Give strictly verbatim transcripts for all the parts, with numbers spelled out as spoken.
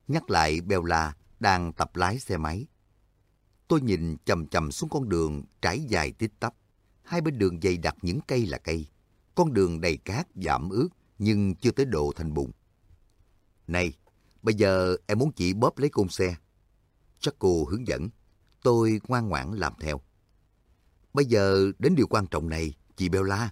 nhắc lại Bella đang tập lái xe máy. Tôi nhìn chằm chằm xuống con đường trải dài tít tắp. Hai bên đường dày đặc những cây là cây. Con đường đầy cát và ẩm ướt nhưng chưa tới độ thành bùn. Này, bây giờ em muốn chị bóp lấy côn xe. Jaco hướng dẫn. Tôi ngoan ngoãn làm theo. Bây giờ đến điều quan trọng này, chị Bella.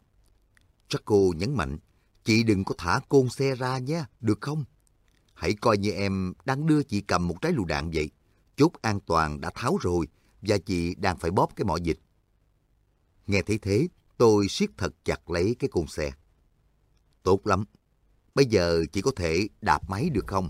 Jaco nhấn mạnh, chị đừng có thả côn xe ra nhé, được không? Hãy coi như em đang đưa chị cầm một trái lựu đạn vậy. Chốt an toàn đã tháo rồi và chị đang phải bóp cái mỏ vịt. Nghe thấy thế, tôi siết thật chặt lấy cái côn xe. Tốt lắm. Bây giờ chị có thể đạp máy được không?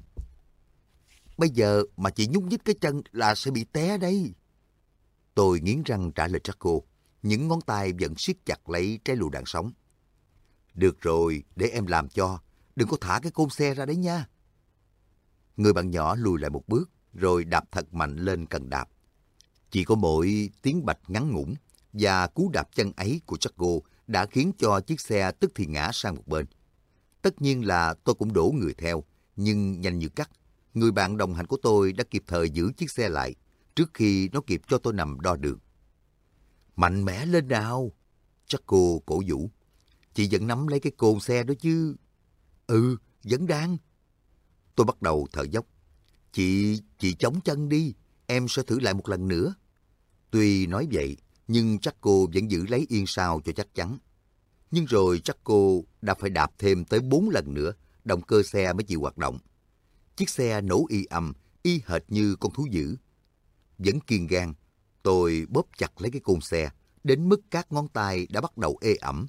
Bây giờ mà chị nhúc nhích cái chân là sẽ bị té đấy. Tôi nghiến răng trả lời Jaco. Những ngón tay vẫn siết chặt lấy trái lựu đạn sống. Được rồi, để em làm cho. Đừng có thả cái côn xe ra đấy nha. Người bạn nhỏ lùi lại một bước, rồi đạp thật mạnh lên cần đạp. Chỉ có mỗi tiếng bạch ngắn ngủn và cú đạp chân ấy của Jaco đã khiến cho chiếc xe tức thì ngã sang một bên. Tất nhiên là tôi cũng đổ người theo, nhưng nhanh như cắt, người bạn đồng hành của tôi đã kịp thời giữ chiếc xe lại, trước khi nó kịp cho tôi nằm đo đường. Mạnh mẽ lên nào! Jaco cổ vũ. Chị vẫn nắm lấy cái côn xe đó chứ? Ừ, vẫn đang. Tôi bắt đầu thở dốc. Chị, chị chống chân đi, em sẽ thử lại một lần nữa. Tuy nói vậy, nhưng Jaco vẫn giữ lấy yên sau cho chắc chắn. Nhưng rồi Jaco đã phải đạp thêm tới bốn lần nữa, động cơ xe mới chịu hoạt động. Chiếc xe nổ y ầm, y hệt như con thú dữ. Vẫn kiên gan, tôi bóp chặt lấy cái côn xe, đến mức các ngón tay đã bắt đầu ê ẩm.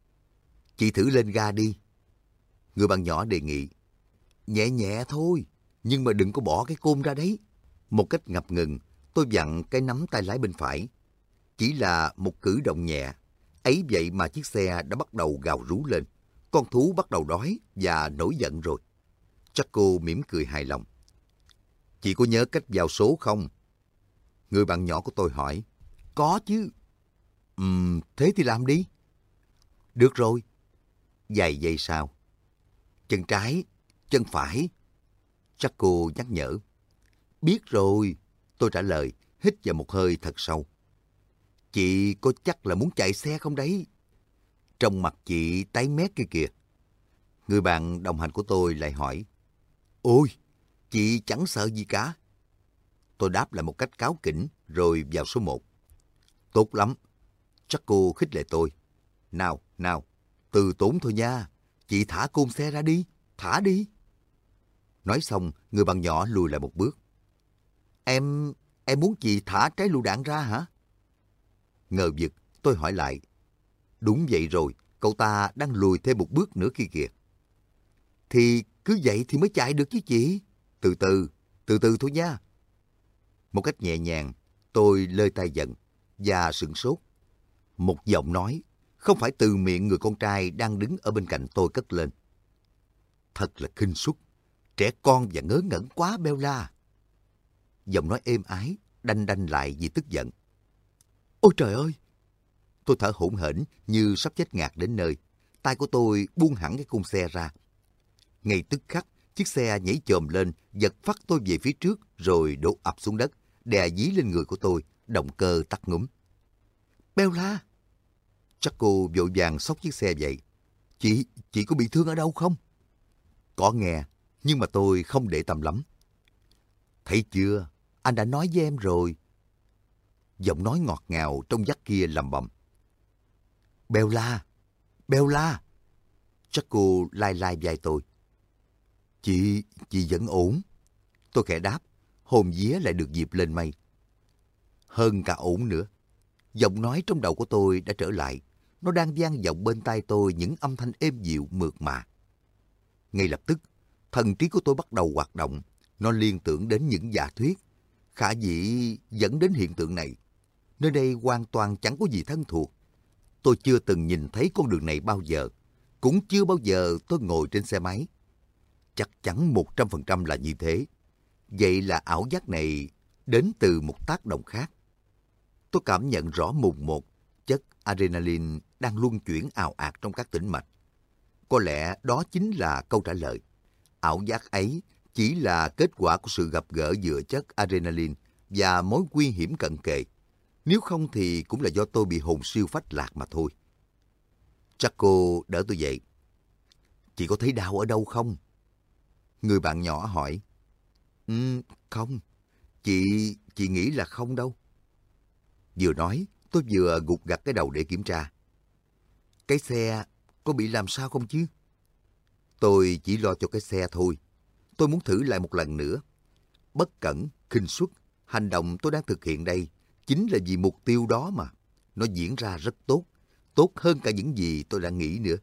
Chị thử lên ga đi. Người bạn nhỏ đề nghị. Nhẹ nhẹ thôi, nhưng mà đừng có bỏ cái côn ra đấy. Một cách ngập ngừng, tôi vặn cái nắm tay lái bên phải. Chỉ là một cử động nhẹ, ấy vậy mà chiếc xe đã bắt đầu gào rú lên. Con thú bắt đầu đói và nổi giận rồi. Jaco mỉm cười hài lòng. Chị có nhớ cách vào số không? Người bạn nhỏ của tôi hỏi. Có chứ. Ừm, thế thì làm đi. Được rồi. Vài giây sau. Chân trái, chân phải. Jaco nhắc nhở. Biết rồi. Tôi trả lời, hít vào một hơi thật sâu. Chị có chắc là muốn chạy xe không đấy? Trong mặt chị tái mét kia kìa. Người bạn đồng hành của tôi lại hỏi. Ôi, chị chẳng sợ gì cả. Tôi đáp lại một cách cáu kỉnh rồi vào số một. Tốt lắm. Jaco khích lệ tôi. Nào, nào, từ tốn thôi nha. Chị thả côn xe ra đi, thả đi. Nói xong, người bạn nhỏ lùi lại một bước. Em, em muốn chị thả trái lựu đạn ra hả? Ngờ vực, tôi hỏi lại. Đúng vậy rồi, cậu ta đang lùi thêm một bước nữa kia kìa. Thì cứ vậy thì mới chạy được chứ chị. Từ từ, từ từ thôi nha. Một cách nhẹ nhàng, tôi lơi tay dần và sửng sốt. Một giọng nói, không phải từ miệng người con trai đang đứng ở bên cạnh tôi cất lên. Thật là khinh suất, trẻ con và ngớ ngẩn quá Bella. Giọng nói êm ái, đanh đanh lại vì tức giận. Ôi trời ơi! Tôi thở hổn hển như sắp chết ngạt đến nơi. Tay của tôi buông hẳn cái khung xe ra. Ngay tức khắc, chiếc xe nhảy chồm lên, giật phắt tôi về phía trước rồi đổ ập xuống đất, đè dí lên người của tôi, động cơ tắt ngúm. Bella! Jaco vội vàng xốc chiếc xe dậy. Chị, chị có bị thương ở đâu không? Có nghe, nhưng mà tôi không để tâm lắm. Thấy chưa, anh đã nói với em rồi. Giọng nói ngọt ngào trong vắt kia lầm bầm. Bella! Bella! Jaco lai lai vai tôi. Chị, chị vẫn ổn. Tôi khẽ đáp, hồn vía lại được dịp lên mây. Hơn cả ổn nữa. Giọng nói trong đầu của tôi đã trở lại. Nó đang vang vọng bên tai tôi những âm thanh êm dịu mượt mà. Ngay lập tức, thần trí của tôi bắt đầu hoạt động. Nó liên tưởng đến những giả thuyết. Khả dĩ dẫn đến hiện tượng này. Nơi đây hoàn toàn chẳng có gì thân thuộc. Tôi chưa từng nhìn thấy con đường này bao giờ. Cũng chưa bao giờ tôi ngồi trên xe máy. Chắc chắn một trăm phần trăm là như thế. Vậy là ảo giác này đến từ một tác động khác. Tôi cảm nhận rõ mồn một chất adrenaline đang luân chuyển ào ạt trong các tĩnh mạch. Có lẽ đó chính là câu trả lời. Ảo giác ấy chỉ chỉ là kết quả của sự gặp gỡ giữa chất adrenaline và mối nguy hiểm cận kề. Nếu không thì cũng là do tôi bị hồn siêu phách lạc mà thôi. Jaco đỡ tôi dậy. Chị có thấy đau ở đâu không? Người bạn nhỏ hỏi. Ừ, không. Chị, chị nghĩ là không đâu. Vừa nói, tôi vừa gục gặt cái đầu để kiểm tra. Cái xe có bị làm sao không chứ? Tôi chỉ lo cho cái xe thôi. Tôi muốn thử lại một lần nữa. Bất cẩn, khinh suất, hành động tôi đang thực hiện đây chính là vì mục tiêu đó mà. Nó diễn ra rất tốt, tốt hơn cả những gì tôi đã nghĩ nữa.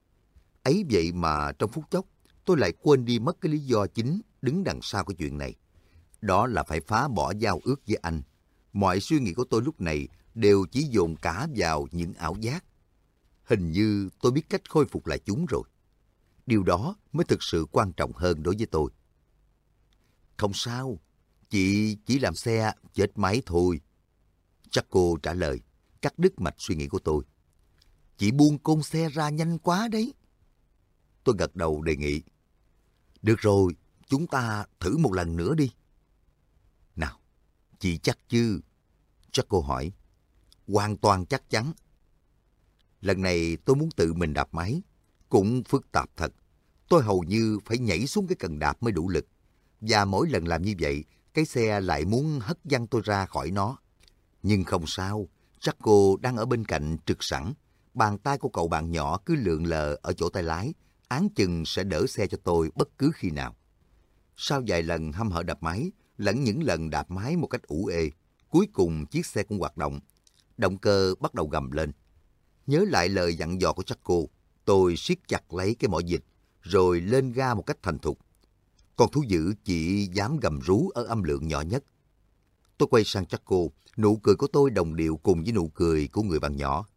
Ấy vậy mà trong phút chốc, tôi lại quên đi mất cái lý do chính đứng đằng sau cái chuyện này. Đó là phải phá bỏ giao ước với anh. Mọi suy nghĩ của tôi lúc này đều chỉ dồn cả vào những ảo giác. Hình như tôi biết cách khôi phục lại chúng rồi. Điều đó mới thực sự quan trọng hơn đối với tôi. Không sao, chị chỉ làm xe chết máy thôi. Jaco trả lời, cắt đứt mạch suy nghĩ của tôi. Chị buông côn xe ra nhanh quá đấy. Tôi gật đầu đề nghị. Được rồi, chúng ta thử một lần nữa đi. Nào, chị chắc chứ? Jaco hỏi. Hoàn toàn chắc chắn. Lần này tôi muốn tự mình đạp máy. Cũng phức tạp thật. Tôi hầu như phải nhảy xuống cái cần đạp mới đủ lực. Và mỗi lần làm như vậy, cái xe lại muốn hất văng tôi ra khỏi nó. Nhưng không sao, Jaco đang ở bên cạnh trực sẵn. Bàn tay của cậu bạn nhỏ cứ lượn lờ ở chỗ tay lái, áng chừng sẽ đỡ xe cho tôi bất cứ khi nào. Sau vài lần hăm hở đạp máy, lẫn những lần đạp máy một cách ủ ê, cuối cùng chiếc xe cũng hoạt động. Động cơ bắt đầu gầm lên. Nhớ lại lời dặn dò của Jaco, tôi siết chặt lấy cái mỏ vịt, rồi lên ga một cách thành thục. Con thú dữ chỉ dám gầm rú ở âm lượng nhỏ nhất. Tôi quay sang Jaco, nụ cười của tôi đồng điệu cùng với nụ cười của người bạn nhỏ.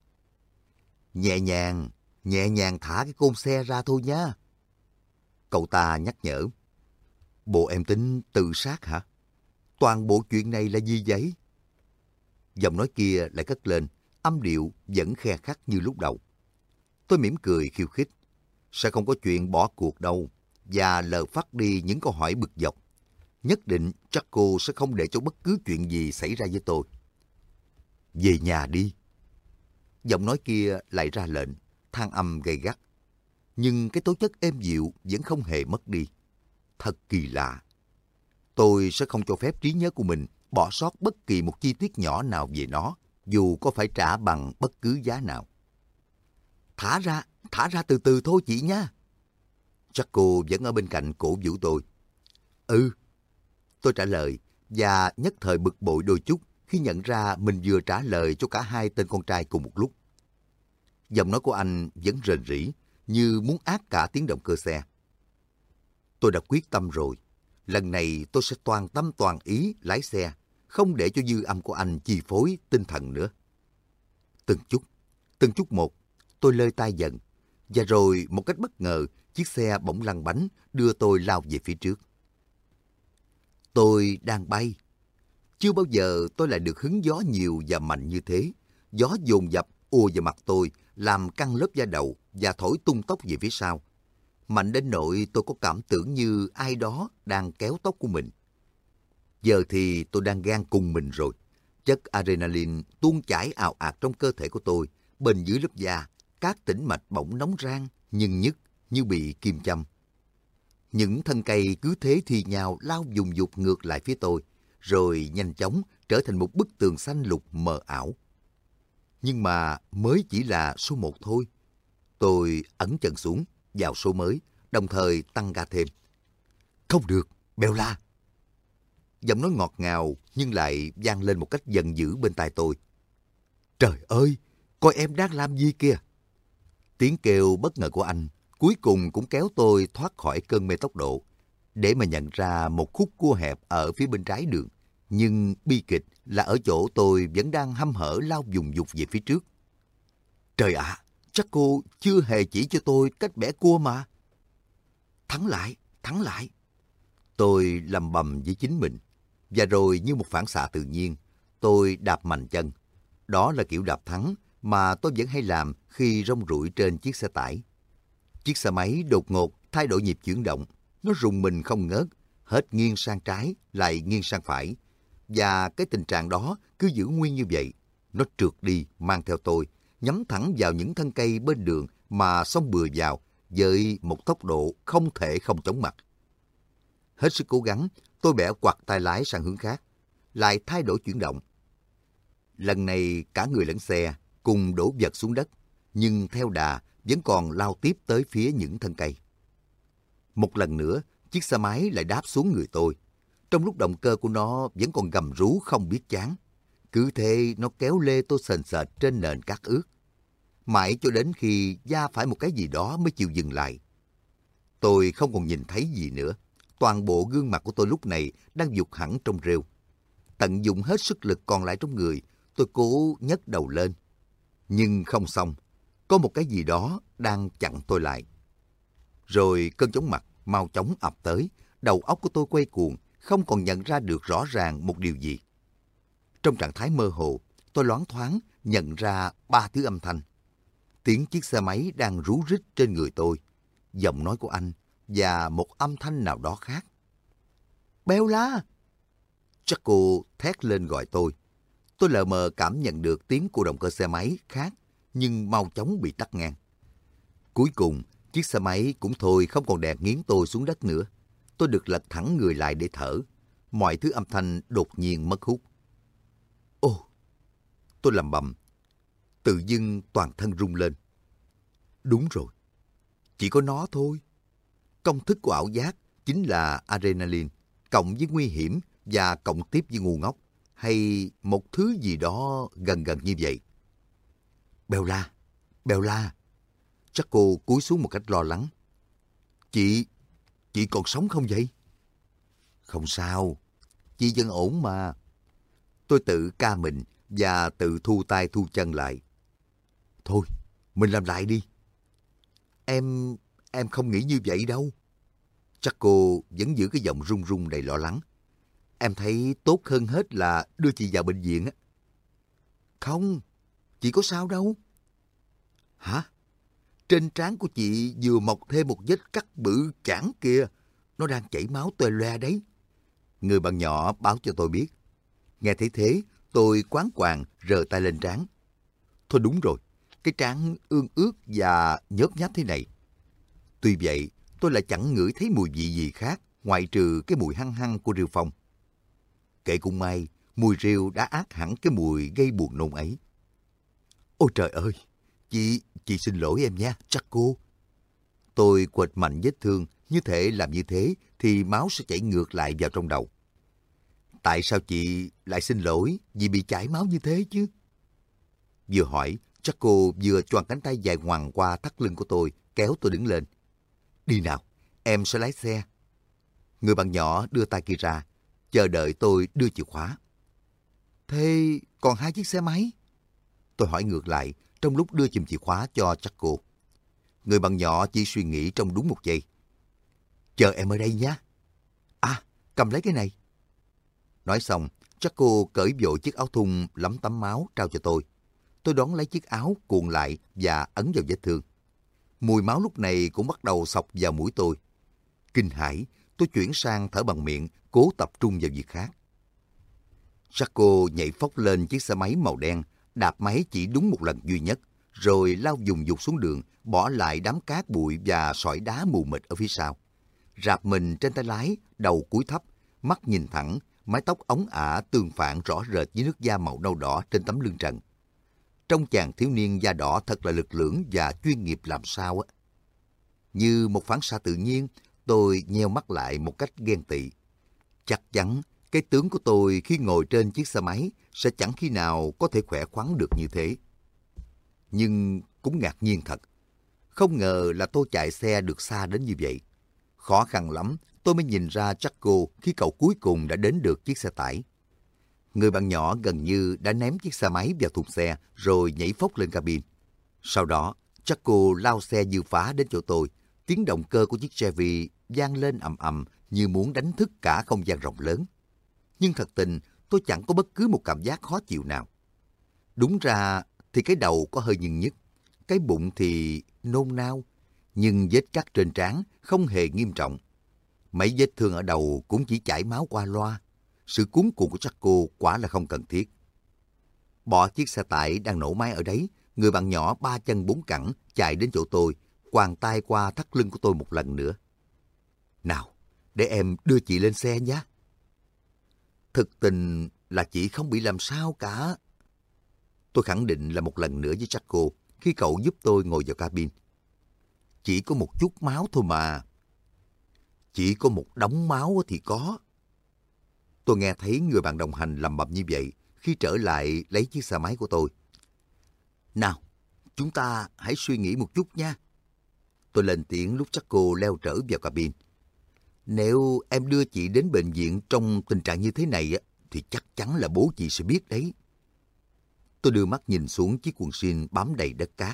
Nhẹ nhàng, nhẹ nhàng thả cái côn xe ra thôi nha. Cậu ta nhắc nhở. Bộ em tính tự sát hả? Toàn bộ chuyện này là gì vậy? Giọng nói kia lại cất lên, âm điệu vẫn khe khắc như lúc đầu. Tôi mỉm cười khiêu khích. Sẽ không có chuyện bỏ cuộc đâu, và lờ phát đi những câu hỏi bực dọc. Nhất định Jaco sẽ không để cho bất cứ chuyện gì xảy ra với tôi. Về nhà đi. Giọng nói kia lại ra lệnh, than âm gay gắt. Nhưng cái tố chất êm dịu vẫn không hề mất đi. Thật kỳ lạ. Tôi sẽ không cho phép trí nhớ của mình bỏ sót bất kỳ một chi tiết nhỏ nào về nó, dù có phải trả bằng bất cứ giá nào. Thả ra, thả ra từ từ thôi chị nha. Jaco vẫn ở bên cạnh cổ vũ tôi. Ừ, tôi trả lời, và nhất thời bực bội đôi chút khi nhận ra mình vừa trả lời cho cả hai tên con trai cùng một lúc. Giọng nói của anh vẫn rền rĩ, như muốn át cả tiếng động cơ xe. Tôi đã quyết tâm rồi. Lần này tôi sẽ toàn tâm toàn ý lái xe, không để cho dư âm của anh chi phối tinh thần nữa. Từng chút, từng chút một, tôi lơi tay dần. Và rồi một cách bất ngờ, chiếc xe bỗng lăn bánh đưa tôi lao về phía trước. Tôi đang bay. Chưa bao giờ tôi lại được hứng gió nhiều và mạnh như thế. Gió dồn dập ùa vào mặt tôi, làm căng lớp da đầu và thổi tung tóc về phía sau. Mạnh đến nỗi tôi có cảm tưởng như ai đó đang kéo tóc của mình. Giờ thì tôi đang gan cùng mình rồi. Chất adrenaline tuôn chảy ào ạt trong cơ thể của tôi. Bên dưới lớp da, các tĩnh mạch bỗng nóng rang, nhưng nhức như bị kim châm. Những thân cây cứ thế thì nhào lao dùng dục ngược lại phía tôi, rồi nhanh chóng trở thành một bức tường xanh lục mờ ảo. Nhưng mà mới chỉ là số một thôi. Tôi ấn chân xuống, vào số mới, đồng thời tăng ga thêm. Không được, Bella! Giọng nói ngọt ngào nhưng lại vang lên một cách giận dữ bên tai tôi. Trời ơi, coi em đang làm gì kìa! Tiếng kêu bất ngờ của anh cuối cùng cũng kéo tôi thoát khỏi cơn mê tốc độ, để mà nhận ra một khúc cua hẹp ở phía bên trái đường. Nhưng bi kịch là ở chỗ tôi vẫn đang hăm hở lao vùng vụt về phía trước. Trời ạ, à, chắc cô chưa hề chỉ cho tôi cách bẻ cua mà. Thắng lại, thắng lại. Tôi lầm bầm với chính mình. Và rồi như một phản xạ tự nhiên, tôi đạp mạnh chân. Đó là kiểu đạp thắng mà tôi vẫn hay làm khi rong ruổi trên chiếc xe tải. Chiếc xe máy đột ngột thay đổi nhịp chuyển động. Nó rùng mình không ngớt, hết nghiêng sang trái, lại nghiêng sang phải. Và cái tình trạng đó cứ giữ nguyên như vậy. Nó trượt đi, mang theo tôi, nhắm thẳng vào những thân cây bên đường mà xông bừa vào với một tốc độ không thể không chóng mặt. Hết sức cố gắng, tôi bẻ quặt tay lái sang hướng khác, lại thay đổi chuyển động. Lần này cả người lẫn xe cùng đổ vật xuống đất, nhưng theo đà vẫn còn lao tiếp tới phía những thân cây. Một lần nữa, chiếc xe máy lại đáp xuống người tôi. Trong lúc động cơ của nó vẫn còn gầm rú không biết chán. Cứ thế nó kéo lê tôi sền sệt trên nền cát ướt. Mãi cho đến khi va phải một cái gì đó mới chịu dừng lại. Tôi không còn nhìn thấy gì nữa. Toàn bộ gương mặt của tôi lúc này đang vụt hẳn trong rêu. Tận dụng hết sức lực còn lại trong người, tôi cố nhấc đầu lên. Nhưng không xong, có một cái gì đó đang chặn tôi lại. Rồi cơn chóng mặt mau chóng ập tới, đầu óc của tôi quay cuồng, không còn nhận ra được rõ ràng một điều gì. Trong trạng thái mơ hồ, tôi loáng thoáng nhận ra ba thứ âm thanh. Tiếng chiếc xe máy đang rú rít trên người tôi, giọng nói của anh và một âm thanh nào đó khác. Bella! Jaco thét lên gọi tôi. Tôi lờ mờ cảm nhận được tiếng của động cơ xe máy khác, nhưng mau chóng bị tắt ngang. Cuối cùng, chiếc xe máy cũng thôi không còn đè nghiến tôi xuống đất nữa. Tôi được lật thẳng người lại để thở. Mọi thứ âm thanh đột nhiên mất hút. Ồ! Tôi lẩm bẩm. Tự dưng toàn thân rung lên. Đúng rồi. Chỉ có nó thôi. Công thức của ảo giác chính là adrenaline, cộng với nguy hiểm và cộng tiếp với ngu ngốc, hay một thứ gì đó gần gần như vậy. Bella! Bella! Chắc cô cúi xuống một cách lo lắng. Chị... chị còn sống không vậy? Không sao. Chị vẫn ổn mà. Tôi tự ca mình và tự thu tay thu chân lại. Thôi, mình làm lại đi. Em... em không nghĩ như vậy đâu. Chắc cô vẫn giữ cái giọng run run đầy lo lắng. Em thấy tốt hơn hết là đưa chị vào bệnh viện á. Không, chị có sao đâu. Hả? Trên trán của chị vừa mọc thêm một vết cắt bự chảng kìa. Nó đang chảy máu toe loe đấy. Người bạn nhỏ báo cho tôi biết. Nghe thấy thế, tôi quán quàng rờ tay lên trán. Thôi đúng rồi, cái trán ương ướt và nhớp nháp thế này. Tuy vậy, tôi lại chẳng ngửi thấy mùi vị gì khác, ngoại trừ cái mùi hăng hăng của rêu phong. Kệ cũng may, mùi rêu đã át hẳn cái mùi gây buồn nôn ấy. Ôi trời ơi, chị, chị xin lỗi em nha, chắc cô. Tôi quệt mạnh vết thương, như thể làm như thế thì máu sẽ chảy ngược lại vào trong đầu. Tại sao chị lại xin lỗi vì bị chảy máu như thế chứ? Vừa hỏi, chắc cô vừa choàng cánh tay dài ngoằng qua thắt lưng của tôi, kéo tôi đứng lên. Đi nào, em sẽ lái xe. Người bạn nhỏ đưa tay kia ra, chờ đợi tôi đưa chìa khóa. Thế còn hai chiếc xe máy? Tôi hỏi ngược lại trong lúc đưa chùm chìa khóa cho chắc cô. Người bạn nhỏ chỉ suy nghĩ trong đúng một giây. Chờ em ở đây nhé. À, cầm lấy cái này. Nói xong, chắc cô cởi vội chiếc áo thun lấm tấm máu trao cho tôi. Tôi đón lấy chiếc áo cuộn lại và ấn vào vết thương. Mùi máu lúc này cũng bắt đầu xộc vào mũi tôi. Kinh hãi, tôi chuyển sang thở bằng miệng, cố tập trung vào việc khác. Jaco nhảy phóc lên chiếc xe máy màu đen, đạp máy chỉ đúng một lần duy nhất, rồi lao vùng vụt xuống đường, bỏ lại đám cát bụi và sỏi đá mù mịt ở phía sau. Rạp mình trên tay lái, đầu cúi thấp, mắt nhìn thẳng, mái tóc óng ả tương phản rõ rệt với nước da màu nâu đỏ trên tấm lưng trần. Trong chàng thiếu niên da đỏ thật là lực lưỡng và chuyên nghiệp làm sao á. Như một phản xạ tự nhiên, tôi nheo mắt lại một cách ghen tị. Chắc chắn cái tướng của tôi khi ngồi trên chiếc xe máy sẽ chẳng khi nào có thể khỏe khoắn được như thế. Nhưng cũng ngạc nhiên thật. Không ngờ là tôi chạy xe được xa đến như vậy. Khó khăn lắm tôi mới nhìn ra Jaco khi cậu cuối cùng đã đến được chiếc xe tải. Người bạn nhỏ gần như đã ném chiếc xe máy vào thùng xe rồi nhảy phóc lên cabin. Sau đó, Jaco lao xe dư phá đến chỗ tôi. Tiếng động cơ của chiếc Chevy vang lên ầm ầm như muốn đánh thức cả không gian rộng lớn. Nhưng thật tình, tôi chẳng có bất cứ một cảm giác khó chịu nào. Đúng ra thì cái đầu có hơi nhức nhức, cái bụng thì nôn nao, nhưng vết cắt trên trán không hề nghiêm trọng. Mấy vết thương ở đầu cũng chỉ chảy máu qua loa. Sự cuống cuồng của Jaco quả là không cần thiết. Bỏ chiếc xe tải đang nổ máy ở đấy, người bạn nhỏ ba chân bốn cẳng chạy đến chỗ tôi, quàng tay qua thắt lưng của tôi một lần nữa. Nào, để em đưa chị lên xe nhé. Thực tình là chị không bị làm sao cả. Tôi khẳng định là một lần nữa với Jaco khi cậu giúp tôi ngồi vào cabin. Chỉ có một chút máu thôi mà. Chỉ có một đống máu thì có. Tôi nghe thấy người bạn đồng hành lầm bầm như vậy khi trở lại lấy chiếc xe máy của tôi. Nào, chúng ta hãy suy nghĩ một chút nha. Tôi lên tiếng lúc Jaco leo trở vào cabin. Nếu em đưa chị đến bệnh viện trong tình trạng như thế này thì chắc chắn là bố chị sẽ biết đấy. Tôi đưa mắt nhìn xuống chiếc quần jean bám đầy đất cát.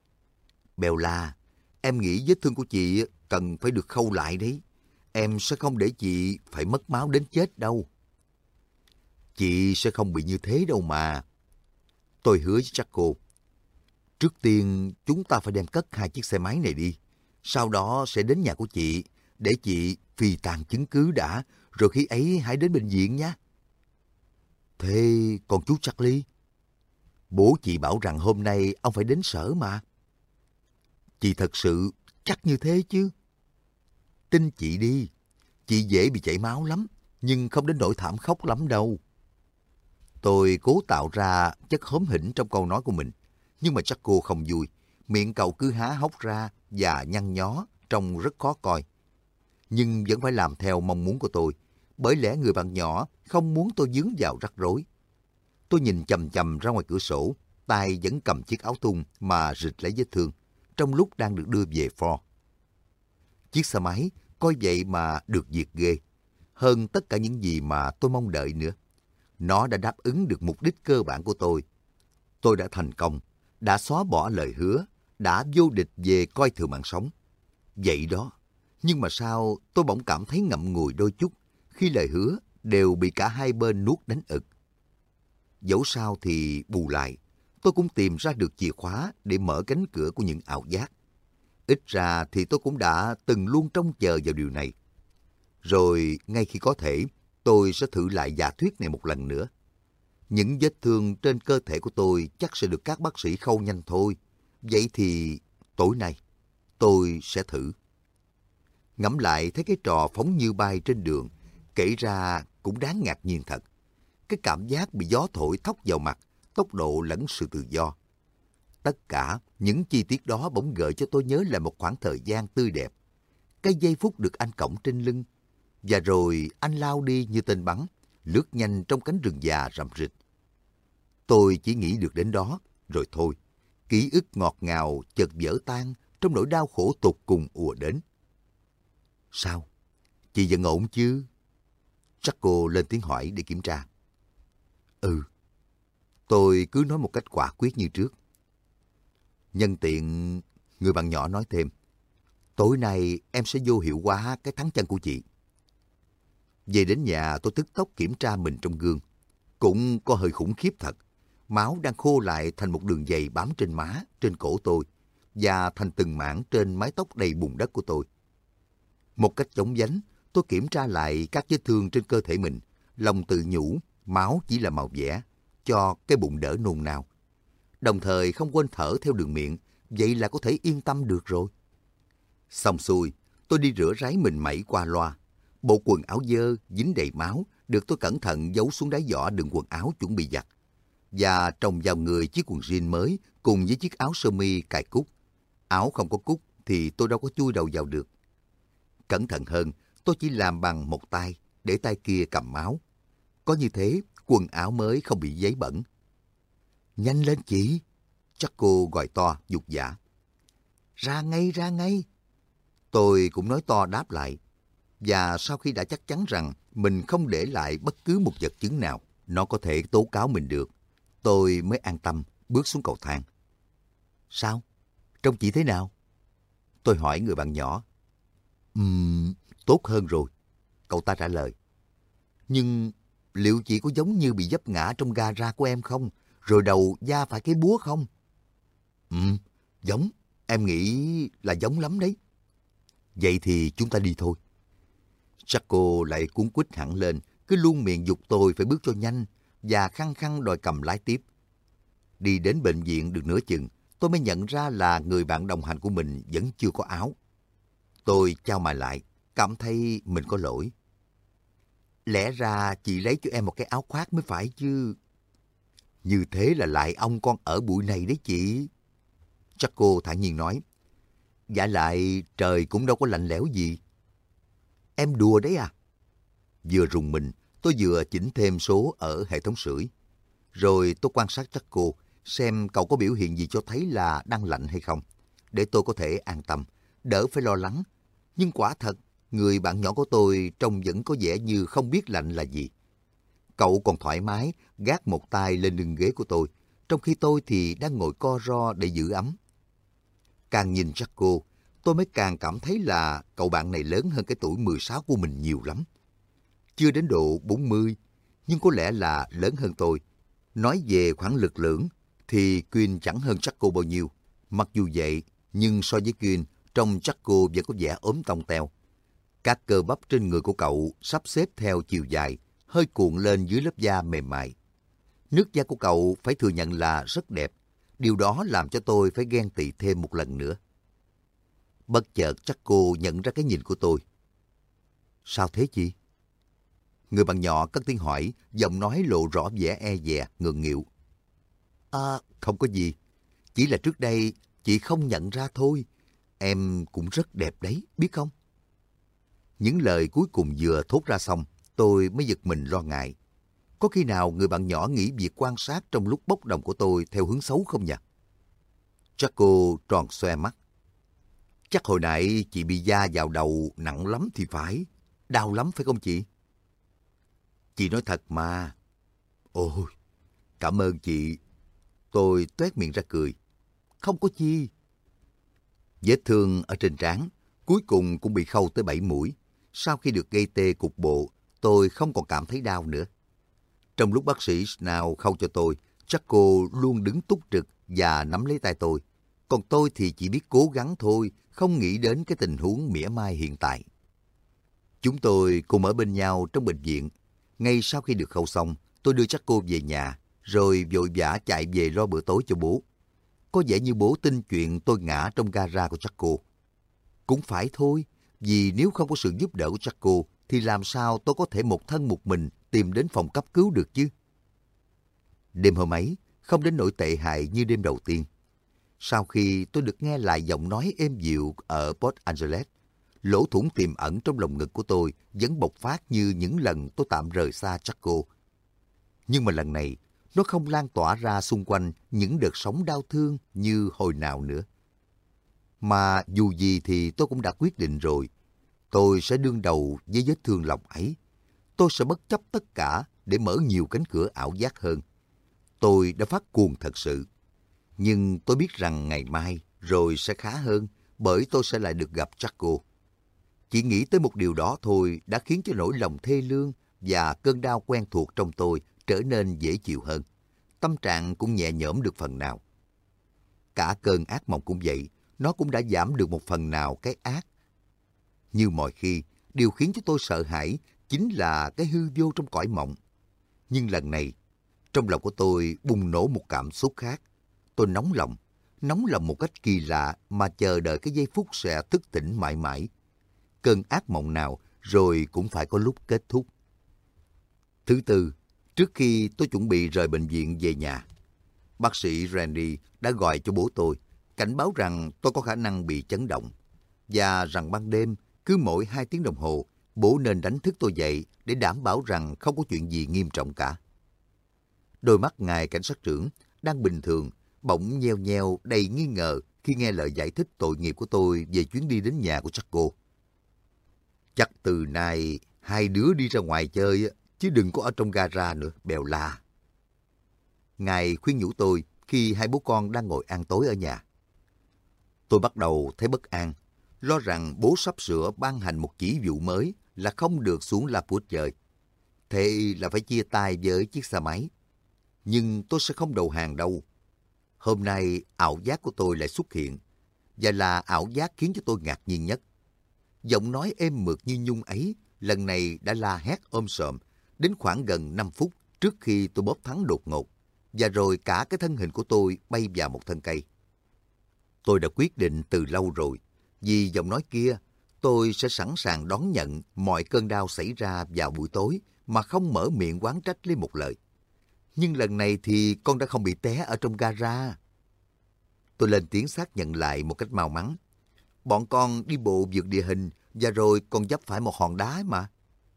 Bella, em nghĩ vết thương của chị cần phải được khâu lại đấy. Em sẽ không để chị phải mất máu đến chết đâu. Chị sẽ không bị như thế đâu mà. Tôi hứa với Jaco. Trước tiên chúng ta phải đem cất hai chiếc xe máy này đi. Sau đó sẽ đến nhà của chị để chị phi tàn chứng cứ đã, rồi khi ấy hãy đến bệnh viện nhé. Thế còn chú Charlie? Bố chị bảo rằng hôm nay ông phải đến sở mà. Chị thật sự chắc như thế chứ? Tin chị đi, chị dễ bị chảy máu lắm, nhưng không đến nỗi thảm khốc lắm đâu. Tôi cố tạo ra chất hóm hỉnh trong câu nói của mình, nhưng mà Jaco không vui. Miệng cậu cứ há hốc ra và nhăn nhó, trông rất khó coi. Nhưng vẫn phải làm theo mong muốn của tôi, bởi lẽ người bạn nhỏ không muốn tôi vướng vào rắc rối. Tôi nhìn chằm chằm ra ngoài cửa sổ, tay vẫn cầm chiếc áo thun mà rịch lấy vết thương, trong lúc đang được đưa về Ford. Chiếc xe máy coi vậy mà được việc ghê, hơn tất cả những gì mà tôi mong đợi nữa. Nó đã đáp ứng được mục đích cơ bản của tôi. Tôi đã thành công, đã xóa bỏ lời hứa, đã vô địch về coi thường mạng sống. Vậy đó, nhưng mà sao tôi bỗng cảm thấy ngậm ngùi đôi chút khi lời hứa đều bị cả hai bên nuốt đánh ực. Dẫu sao thì bù lại, tôi cũng tìm ra được chìa khóa để mở cánh cửa của những ảo giác. Ít ra thì tôi cũng đã từng luôn trông chờ vào điều này. Rồi ngay khi có thể, tôi sẽ thử lại giả thuyết này một lần nữa. Những vết thương trên cơ thể của tôi chắc sẽ được các bác sĩ khâu nhanh thôi. Vậy thì tối nay tôi sẽ thử. Ngẫm lại thấy cái trò phóng như bay trên đường, kể ra cũng đáng ngạc nhiên thật. Cái cảm giác bị gió thổi thốc vào mặt, tốc độ lẫn sự tự do. Tất cả những chi tiết đó bỗng gợi cho tôi nhớ lại một khoảng thời gian tươi đẹp. Cái giây phút được anh cõng trên lưng. Và rồi anh lao đi như tên bắn, lướt nhanh trong cánh rừng già rậm rịch. Tôi chỉ nghĩ được đến đó, rồi thôi. Ký ức ngọt ngào chợt vỡ tan trong nỗi đau khổ tột cùng ùa đến. Sao? Chị vẫn ổn chứ? Jaco lên tiếng hỏi để kiểm tra. Ừ. Tôi cứ nói một cách quả quyết như trước. Nhân tiện, người bạn nhỏ nói thêm. Tối nay em sẽ vô hiệu hóa cái thắng chân của chị. Về đến nhà tôi tức tốc kiểm tra mình trong gương. Cũng có hơi khủng khiếp thật. Máu đang khô lại thành một đường dày bám trên má, trên cổ tôi và thành từng mảng trên mái tóc đầy bùn đất của tôi. Một cách chóng vánh, tôi kiểm tra lại các vết thương trên cơ thể mình. Lòng tự nhủ, máu chỉ là màu vẽ, cho cái bụng đỡ nôn nao. Đồng thời không quên thở theo đường miệng, vậy là có thể yên tâm được rồi. Xong xuôi, tôi đi rửa ráy mình mẩy qua loa. Bộ quần áo dơ, dính đầy máu, được tôi cẩn thận giấu xuống đáy giỏ đựng quần áo chuẩn bị giặt. Và trồng vào người chiếc quần jean mới cùng với chiếc áo sơ mi cài cúc. Áo không có cúc thì tôi đâu có chui đầu vào được. Cẩn thận hơn, tôi chỉ làm bằng một tay, để tay kia cầm máu. Có như thế, quần áo mới không bị giấy bẩn. Nhanh lên chị! Jaco gọi to, giục giã. Ra ngay, ra ngay! Tôi cũng nói to đáp lại. Và sau khi đã chắc chắn rằng mình không để lại bất cứ một vật chứng nào nó có thể tố cáo mình được, tôi mới an tâm bước xuống cầu thang. Sao? Trông chị thế nào? Tôi hỏi người bạn nhỏ. Ừm, tốt hơn rồi, cậu ta trả lời. Nhưng liệu chị có giống như bị vấp ngã trong gara của em không? Rồi đầu da phải cái búa không? Ừm, giống. Em nghĩ là giống lắm đấy. Vậy thì chúng ta đi thôi. Jaco lại cuống quýt hẳn lên, cứ luôn miệng giục tôi phải bước cho nhanh và khăng khăng đòi cầm lái tiếp. Đi đến bệnh viện được nửa chừng, tôi mới nhận ra là người bạn đồng hành của mình vẫn chưa có áo. Tôi chau mày lại, cảm thấy mình có lỗi. Lẽ ra chị lấy cho em một cái áo khoác mới phải chứ. Như thế là lại ông con ở bụi này đấy chị. Jaco thản nhiên nói. Dạ lại trời cũng đâu có lạnh lẽo gì. Em đùa đấy à? Vừa rùng mình, tôi vừa chỉnh thêm số ở hệ thống sưởi. Rồi tôi quan sát Jaco, xem cậu có biểu hiện gì cho thấy là đang lạnh hay không, để tôi có thể an tâm, đỡ phải lo lắng. Nhưng quả thật, người bạn nhỏ của tôi trông vẫn có vẻ như không biết lạnh là gì. Cậu còn thoải mái gác một tay lên lưng ghế của tôi, trong khi tôi thì đang ngồi co ro để giữ ấm. Càng nhìn Jaco, tôi mới càng cảm thấy là cậu bạn này lớn hơn cái tuổi mười sáu của mình nhiều lắm. Chưa đến độ bốn mươi, nhưng có lẽ là lớn hơn tôi. Nói về khoản lực lưỡng thì Quyên chẳng hơn Jaco bao nhiêu. Mặc dù vậy, nhưng so với Quyên, trông Jaco vẫn có vẻ ốm tông teo. Các cơ bắp trên người của cậu sắp xếp theo chiều dài, hơi cuộn lên dưới lớp da mềm mại. Nước da của cậu phải thừa nhận là rất đẹp. Điều đó làm cho tôi phải ghen tị thêm một lần nữa. Bất chợt Jaco nhận ra cái nhìn của tôi. Sao thế chị? Người bạn nhỏ cất tiếng hỏi, giọng nói lộ rõ vẻ e dè, ngượng nghịu. À, không có gì. Chỉ là trước đây chị không nhận ra thôi. Em cũng rất đẹp đấy, biết không? Những lời cuối cùng vừa thốt ra xong, tôi mới giật mình lo ngại. Có khi nào người bạn nhỏ nghĩ việc quan sát trong lúc bốc đồng của tôi theo hướng xấu không nhỉ? Jaco tròn xoe mắt. Chắc hồi nãy chị bị da vào đầu nặng lắm thì phải. Đau lắm phải không chị? Chị nói thật mà. Ôi, cảm ơn chị. Tôi toét miệng ra cười. Không có chi. Vết thương ở trên trán cuối cùng cũng bị khâu tới bảy mũi. Sau khi được gây tê cục bộ, tôi không còn cảm thấy đau nữa. Trong lúc bác sĩ nào khâu cho tôi, Jaco luôn đứng túc trực và nắm lấy tay tôi. Còn tôi thì chỉ biết cố gắng thôi, không nghĩ đến cái tình huống mỉa mai hiện tại. Chúng tôi cùng ở bên nhau trong bệnh viện. Ngay sau khi được khâu xong, tôi đưa Jaco về nhà, rồi vội vã chạy về lo bữa tối cho bố. Có vẻ như bố tin chuyện tôi ngã trong gara của Jaco. Cũng phải thôi, vì nếu không có sự giúp đỡ của Jaco, thì làm sao tôi có thể một thân một mình tìm đến phòng cấp cứu được chứ? Đêm hôm ấy, không đến nỗi tệ hại như đêm đầu tiên. Sau khi tôi được nghe lại giọng nói êm dịu ở Port Angeles, lỗ thủng tiềm ẩn trong lồng ngực của tôi vẫn bộc phát như những lần tôi tạm rời xa Jaco. Nhưng mà lần này, nó không lan tỏa ra xung quanh những đợt sóng đau thương như hồi nào nữa. Mà dù gì thì tôi cũng đã quyết định rồi. Tôi sẽ đương đầu với vết thương lòng ấy. Tôi sẽ bất chấp tất cả để mở nhiều cánh cửa ảo giác hơn. Tôi đã phát cuồng thật sự. Nhưng tôi biết rằng ngày mai rồi sẽ khá hơn, bởi tôi sẽ lại được gặp Jaco. Chỉ nghĩ tới một điều đó thôi đã khiến cho nỗi lòng thê lương và cơn đau quen thuộc trong tôi trở nên dễ chịu hơn. Tâm trạng cũng nhẹ nhõm được phần nào. Cả cơn ác mộng cũng vậy, nó cũng đã giảm được một phần nào cái ác. Như mọi khi, điều khiến cho tôi sợ hãi chính là cái hư vô trong cõi mộng. Nhưng lần này, trong lòng của tôi bùng nổ một cảm xúc khác. Tôi nóng lòng, nóng lòng một cách kỳ lạ mà chờ đợi cái giây phút sẽ thức tỉnh mãi mãi. Cơn ác mộng nào rồi cũng phải có lúc kết thúc. Thứ tư, trước khi tôi chuẩn bị rời bệnh viện về nhà, bác sĩ Randy đã gọi cho bố tôi, cảnh báo rằng tôi có khả năng bị chấn động, và rằng ban đêm, cứ mỗi hai tiếng đồng hồ, bố nên đánh thức tôi dậy để đảm bảo rằng không có chuyện gì nghiêm trọng cả. Đôi mắt ngài cảnh sát trưởng đang bình thường, bỗng nheo nheo đầy nghi ngờ khi nghe lời giải thích tội nghiệp của tôi về chuyến đi đến nhà của Jaco. Chắc từ nay hai đứa đi ra ngoài chơi, chứ đừng có ở trong gara nữa, bèo la. Ngài khuyên nhủ tôi khi hai bố con đang ngồi ăn tối ở nhà. Tôi bắt đầu thấy bất an, lo rằng bố sắp sửa ban hành một chỉ dụ mới là không được xuống Lapuốt chơi. Thế là phải chia tay với chiếc xe máy. Nhưng tôi sẽ không đầu hàng đâu. Hôm nay ảo giác của tôi lại xuất hiện, và là ảo giác khiến cho tôi ngạc nhiên nhất. Giọng nói êm mượt như nhung ấy lần này đã la hét ôm sòm, đến khoảng gần năm phút trước khi tôi bóp thắng đột ngột, và rồi cả cái thân hình của tôi bay vào một thân cây. Tôi đã quyết định từ lâu rồi, vì giọng nói kia, tôi sẽ sẵn sàng đón nhận mọi cơn đau xảy ra vào buổi tối mà không mở miệng oán trách lấy một lời. Nhưng lần này thì con đã không bị té ở trong gara. Tôi lên tiếng xác nhận lại một cách mau mắn. Bọn con đi bộ vượt địa hình và rồi còn vấp phải một hòn đá mà.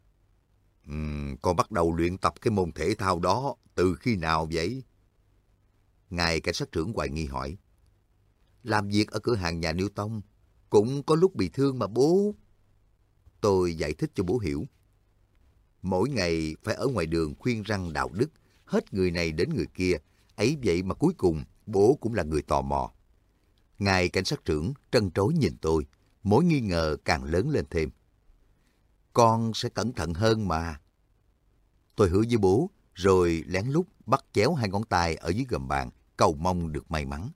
Uhm, con bắt đầu luyện tập cái môn thể thao đó từ khi nào vậy? Ngài cảnh sát trưởng hoài nghi hỏi. Làm việc ở cửa hàng nhà Newton, cũng có lúc bị thương mà bố. Tôi giải thích cho bố hiểu. Mỗi ngày phải ở ngoài đường khuyên răn đạo đức, hết người này đến người kia, ấy vậy mà cuối cùng bố cũng là người tò mò. Ngài cảnh sát trưởng trân trối nhìn tôi, mối nghi ngờ càng lớn lên thêm. Con sẽ cẩn thận hơn mà. Tôi hứa với bố, rồi lén lút bắt chéo hai ngón tay ở dưới gầm bàn, cầu mong được may mắn.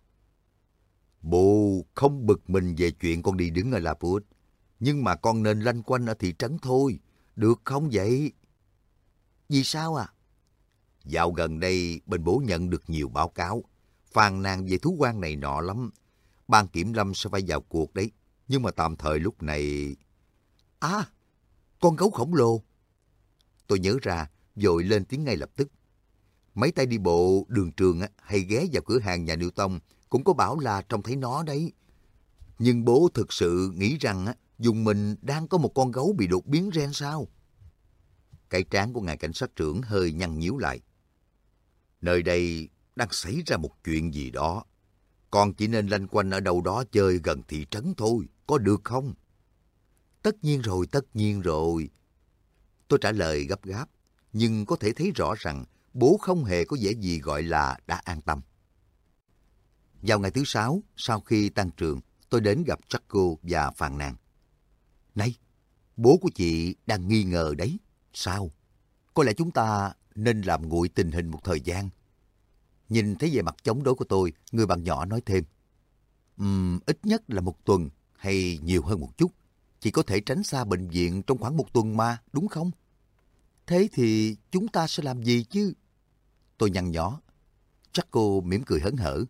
Bố không bực mình về chuyện con đi đứng ở Lawood, nhưng mà con nên lanh quanh ở thị trấn thôi, được không vậy? Vì sao à? Dạo gần đây bên bố nhận được nhiều báo cáo, phàn nàn về thú quan này nọ lắm. Ban kiểm lâm sẽ phải vào cuộc đấy, nhưng mà tạm thời lúc này... À, con gấu khổng lồ. Tôi nhớ ra, vội lên tiếng ngay lập tức. Mấy tay đi bộ đường trường hay ghé vào cửa hàng nhà Newton cũng có bảo là trông thấy nó đấy. Nhưng bố thực sự nghĩ rằng vùng mình đang có một con gấu bị đột biến gen sao? Cái trán của ngài cảnh sát trưởng hơi nhăn nhíu lại. Nơi đây đang xảy ra một chuyện gì đó. Con chỉ nên lanh quanh ở đâu đó chơi gần thị trấn thôi, có được không? Tất nhiên rồi, tất nhiên rồi. Tôi trả lời gấp gáp, nhưng có thể thấy rõ rằng bố không hề có vẻ gì gọi là đã an tâm. Vào ngày thứ sáu, sau khi tan trường, tôi đến gặp Jaco và phàn nàn. Này, bố của chị đang nghi ngờ đấy. Sao? Có lẽ chúng ta nên làm nguội tình hình một thời gian. Nhìn thấy vẻ mặt chống đối của tôi, người bạn nhỏ nói thêm. Um, ít nhất là một tuần hay nhiều hơn một chút. Chị có thể tránh xa bệnh viện trong khoảng một tuần mà, đúng không? Thế thì chúng ta sẽ làm gì chứ? Tôi nhăn nhó. Chắc cô mỉm cười hớn hở.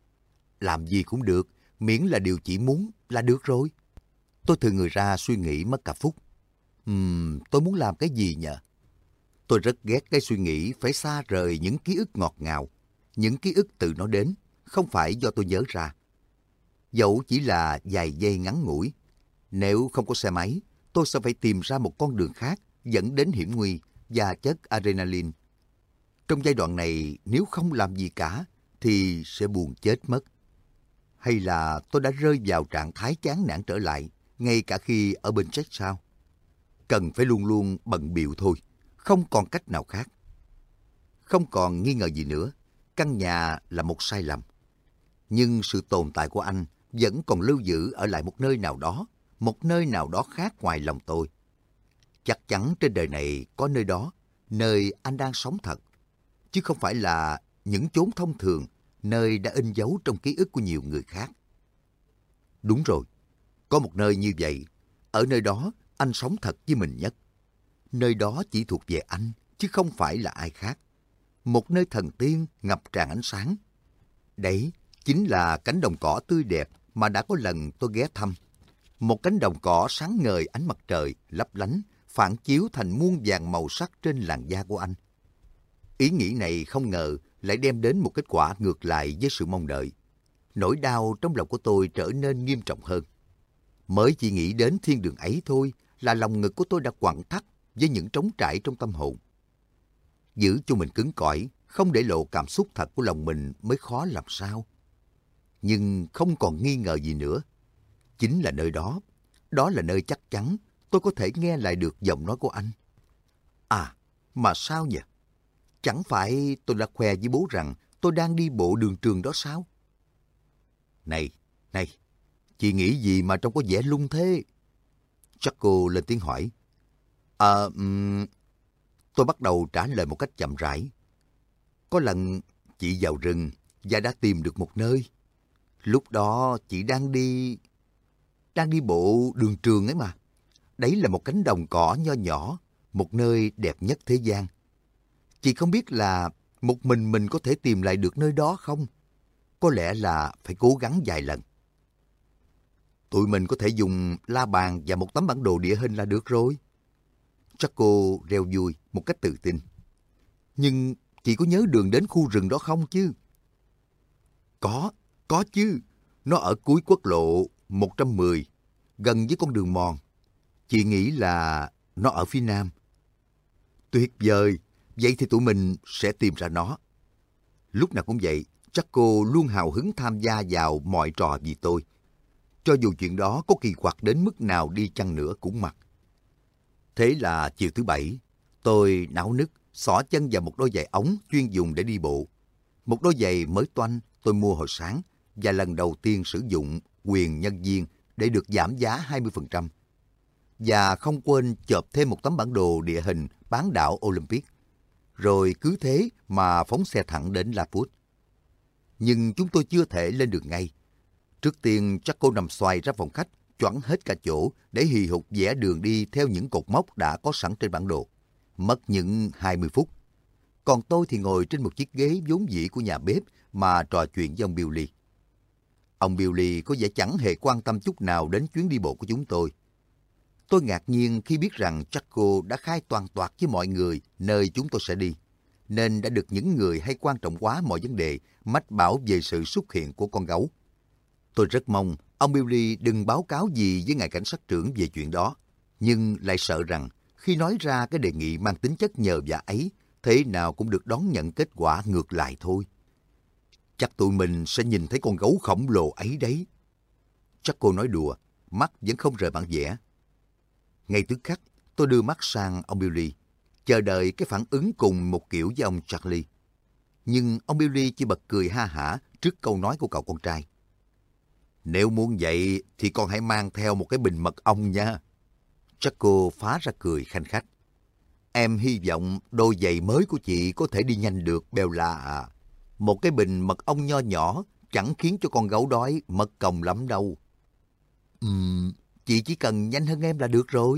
Làm gì cũng được, miễn là điều chị muốn là được rồi. Tôi thừa người ra suy nghĩ mất cả phút. Ừm, tôi muốn làm cái gì nhỉ? Tôi rất ghét cái suy nghĩ phải xa rời những ký ức ngọt ngào. Những ký ức tự nó đến, không phải do tôi nhớ ra. Dẫu chỉ là vài giây ngắn ngủi. Nếu không có xe máy, tôi sẽ phải tìm ra một con đường khác dẫn đến hiểm nguy và chất adrenaline. Trong giai đoạn này, nếu không làm gì cả, thì sẽ buồn chết mất. Hay là tôi đã rơi vào trạng thái chán nản trở lại, ngay cả khi ở bên Jack sao? Cần phải luôn luôn bận bịu thôi, không còn cách nào khác. Không còn nghi ngờ gì nữa, căn nhà là một sai lầm. Nhưng sự tồn tại của anh vẫn còn lưu giữ ở lại một nơi nào đó, một nơi nào đó khác ngoài lòng tôi. Chắc chắn trên đời này có nơi đó, nơi anh đang sống thật, chứ không phải là những chốn thông thường, nơi đã in dấu trong ký ức của nhiều người khác. Đúng rồi, có một nơi như vậy, ở nơi đó anh sống thật với mình nhất. Nơi đó chỉ thuộc về anh, chứ không phải là ai khác. Một nơi thần tiên ngập tràn ánh sáng. Đấy chính là cánh đồng cỏ tươi đẹp mà đã có lần tôi ghé thăm. Một cánh đồng cỏ sáng ngời ánh mặt trời, lấp lánh, phản chiếu thành muôn vàn màu sắc trên làn da của anh. Ý nghĩ này không ngờ lại đem đến một kết quả ngược lại với sự mong đợi. Nỗi đau trong lòng của tôi trở nên nghiêm trọng hơn. Mới chỉ nghĩ đến thiên đường ấy thôi là lòng ngực của tôi đã quặn thắt với những trống trải trong tâm hồn. Giữ cho mình cứng cỏi, không để lộ cảm xúc thật của lòng mình mới khó làm sao. Nhưng không còn nghi ngờ gì nữa. Chính là nơi đó, đó là nơi chắc chắn tôi có thể nghe lại được giọng nói của anh. À, mà sao nhỉ? Chẳng phải tôi đã khoe với bố rằng tôi đang đi bộ đường trường đó sao? Này, này, chị nghĩ gì mà trông có vẻ lung thế? Jaco lên tiếng hỏi. À, um, tôi bắt đầu trả lời một cách chậm rãi. Có lần chị vào rừng và đã tìm được một nơi. Lúc đó chị đang đi... đang đi bộ đường trường ấy mà. đấy là một cánh đồng cỏ nho nhỏ, một nơi đẹp nhất thế gian. Chị không biết là một mình mình có thể tìm lại được nơi đó không? Có lẽ là phải cố gắng vài lần. Tụi mình có thể dùng la bàn và một tấm bản đồ địa hình là được rồi. Jaco reo vui một cách tự tin. Nhưng chị có nhớ đường đến khu rừng đó không chứ? Có, có chứ. Nó ở cuối quốc lộ một trăm mười, gần với con đường mòn. Chị nghĩ là nó ở phía nam. Tuyệt vời, vậy thì tụi mình sẽ tìm ra nó. Lúc nào cũng vậy, Jaco luôn hào hứng tham gia vào mọi trò vì tôi. Cho dù chuyện đó có kỳ quặc đến mức nào đi chăng nữa cũng mặc. Thế là chiều thứ bảy, tôi náo nức, xỏ chân vào một đôi giày ống chuyên dùng để đi bộ. Một đôi giày mới toanh tôi mua hồi sáng và lần đầu tiên sử dụng quyền nhân viên để được giảm giá hai mươi phần trăm. Và không quên chộp thêm một tấm bản đồ địa hình bán đảo Olympic. Rồi cứ thế mà phóng xe thẳng đến La Putte. Nhưng chúng tôi chưa thể lên được ngay. Trước tiên chắc cô nằm xoay ra phòng khách, choẵn hết cả chỗ để hì hục vẽ đường đi theo những cột mốc đã có sẵn trên bản đồ. Mất những hai mươi phút. Còn tôi thì ngồi trên một chiếc ghế vốn dĩ của nhà bếp mà trò chuyện với ông Billy. Ông Billy có vẻ chẳng hề quan tâm chút nào đến chuyến đi bộ của chúng tôi. Tôi ngạc nhiên khi biết rằng Jaco đã khai toàn toạc với mọi người nơi chúng tôi sẽ đi, nên đã được những người hay quan trọng quá mọi vấn đề mách bảo về sự xuất hiện của con gấu. Tôi rất mong ông Billy đừng báo cáo gì với ngài cảnh sát trưởng về chuyện đó, nhưng lại sợ rằng khi nói ra cái đề nghị mang tính chất nhờ vả ấy, thế nào cũng được đón nhận kết quả ngược lại thôi. Chắc tụi mình sẽ nhìn thấy con gấu khổng lồ ấy đấy. Chắc cô nói đùa, mắt vẫn không rời bản vẽ. Ngay tức khắc, tôi đưa mắt sang ông Billy, chờ đợi cái phản ứng cùng một kiểu với ông Charlie. Nhưng ông Billy chỉ bật cười ha hả trước câu nói của cậu con trai. Nếu muốn vậy thì con hãy mang theo một cái bình mật ong nha. Jaco phá ra cười khanh khách. Em hy vọng đôi giày mới của chị có thể đi nhanh được, Bella à. Một cái bình mật ong nho nhỏ chẳng khiến cho con gấu đói mất công lắm đâu. Ừm, chị chỉ cần nhanh hơn em là được rồi.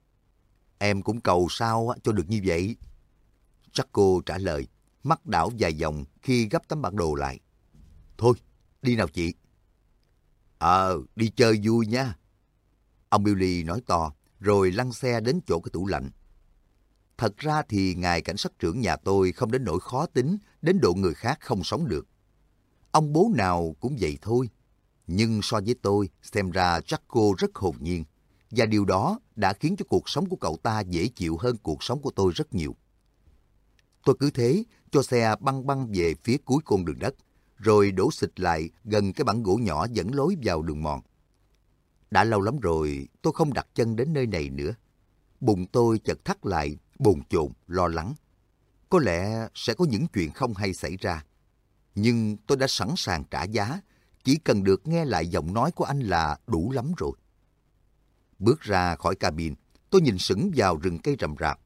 Em cũng cầu sao cho được như vậy. Jaco trả lời, mắt đảo vài vòng khi gấp tấm bản đồ lại. Thôi, đi nào chị. Ờ, đi chơi vui nha. Ông Billy nói to, rồi lăn xe đến chỗ cái tủ lạnh. Thật ra thì ngài cảnh sát trưởng nhà tôi không đến nỗi khó tính, đến độ người khác không sống được. Ông bố nào cũng vậy thôi. Nhưng so với tôi, xem ra Jaco rất hồn nhiên. Và điều đó đã khiến cho cuộc sống của cậu ta dễ chịu hơn cuộc sống của tôi rất nhiều. Tôi cứ thế cho xe băng băng về phía cuối con đường đất, rồi đổ xịch lại gần cái bản gỗ nhỏ dẫn lối vào đường mòn. Đã lâu lắm rồi tôi không đặt chân đến nơi này nữa. Bụng tôi chợt thắt lại, bồn chồn, lo lắng. Có lẽ sẽ có những chuyện không hay xảy ra. Nhưng tôi đã sẵn sàng trả giá, chỉ cần được nghe lại giọng nói của anh là đủ lắm rồi. Bước ra khỏi cabin, tôi nhìn sững vào rừng cây rậm rạp.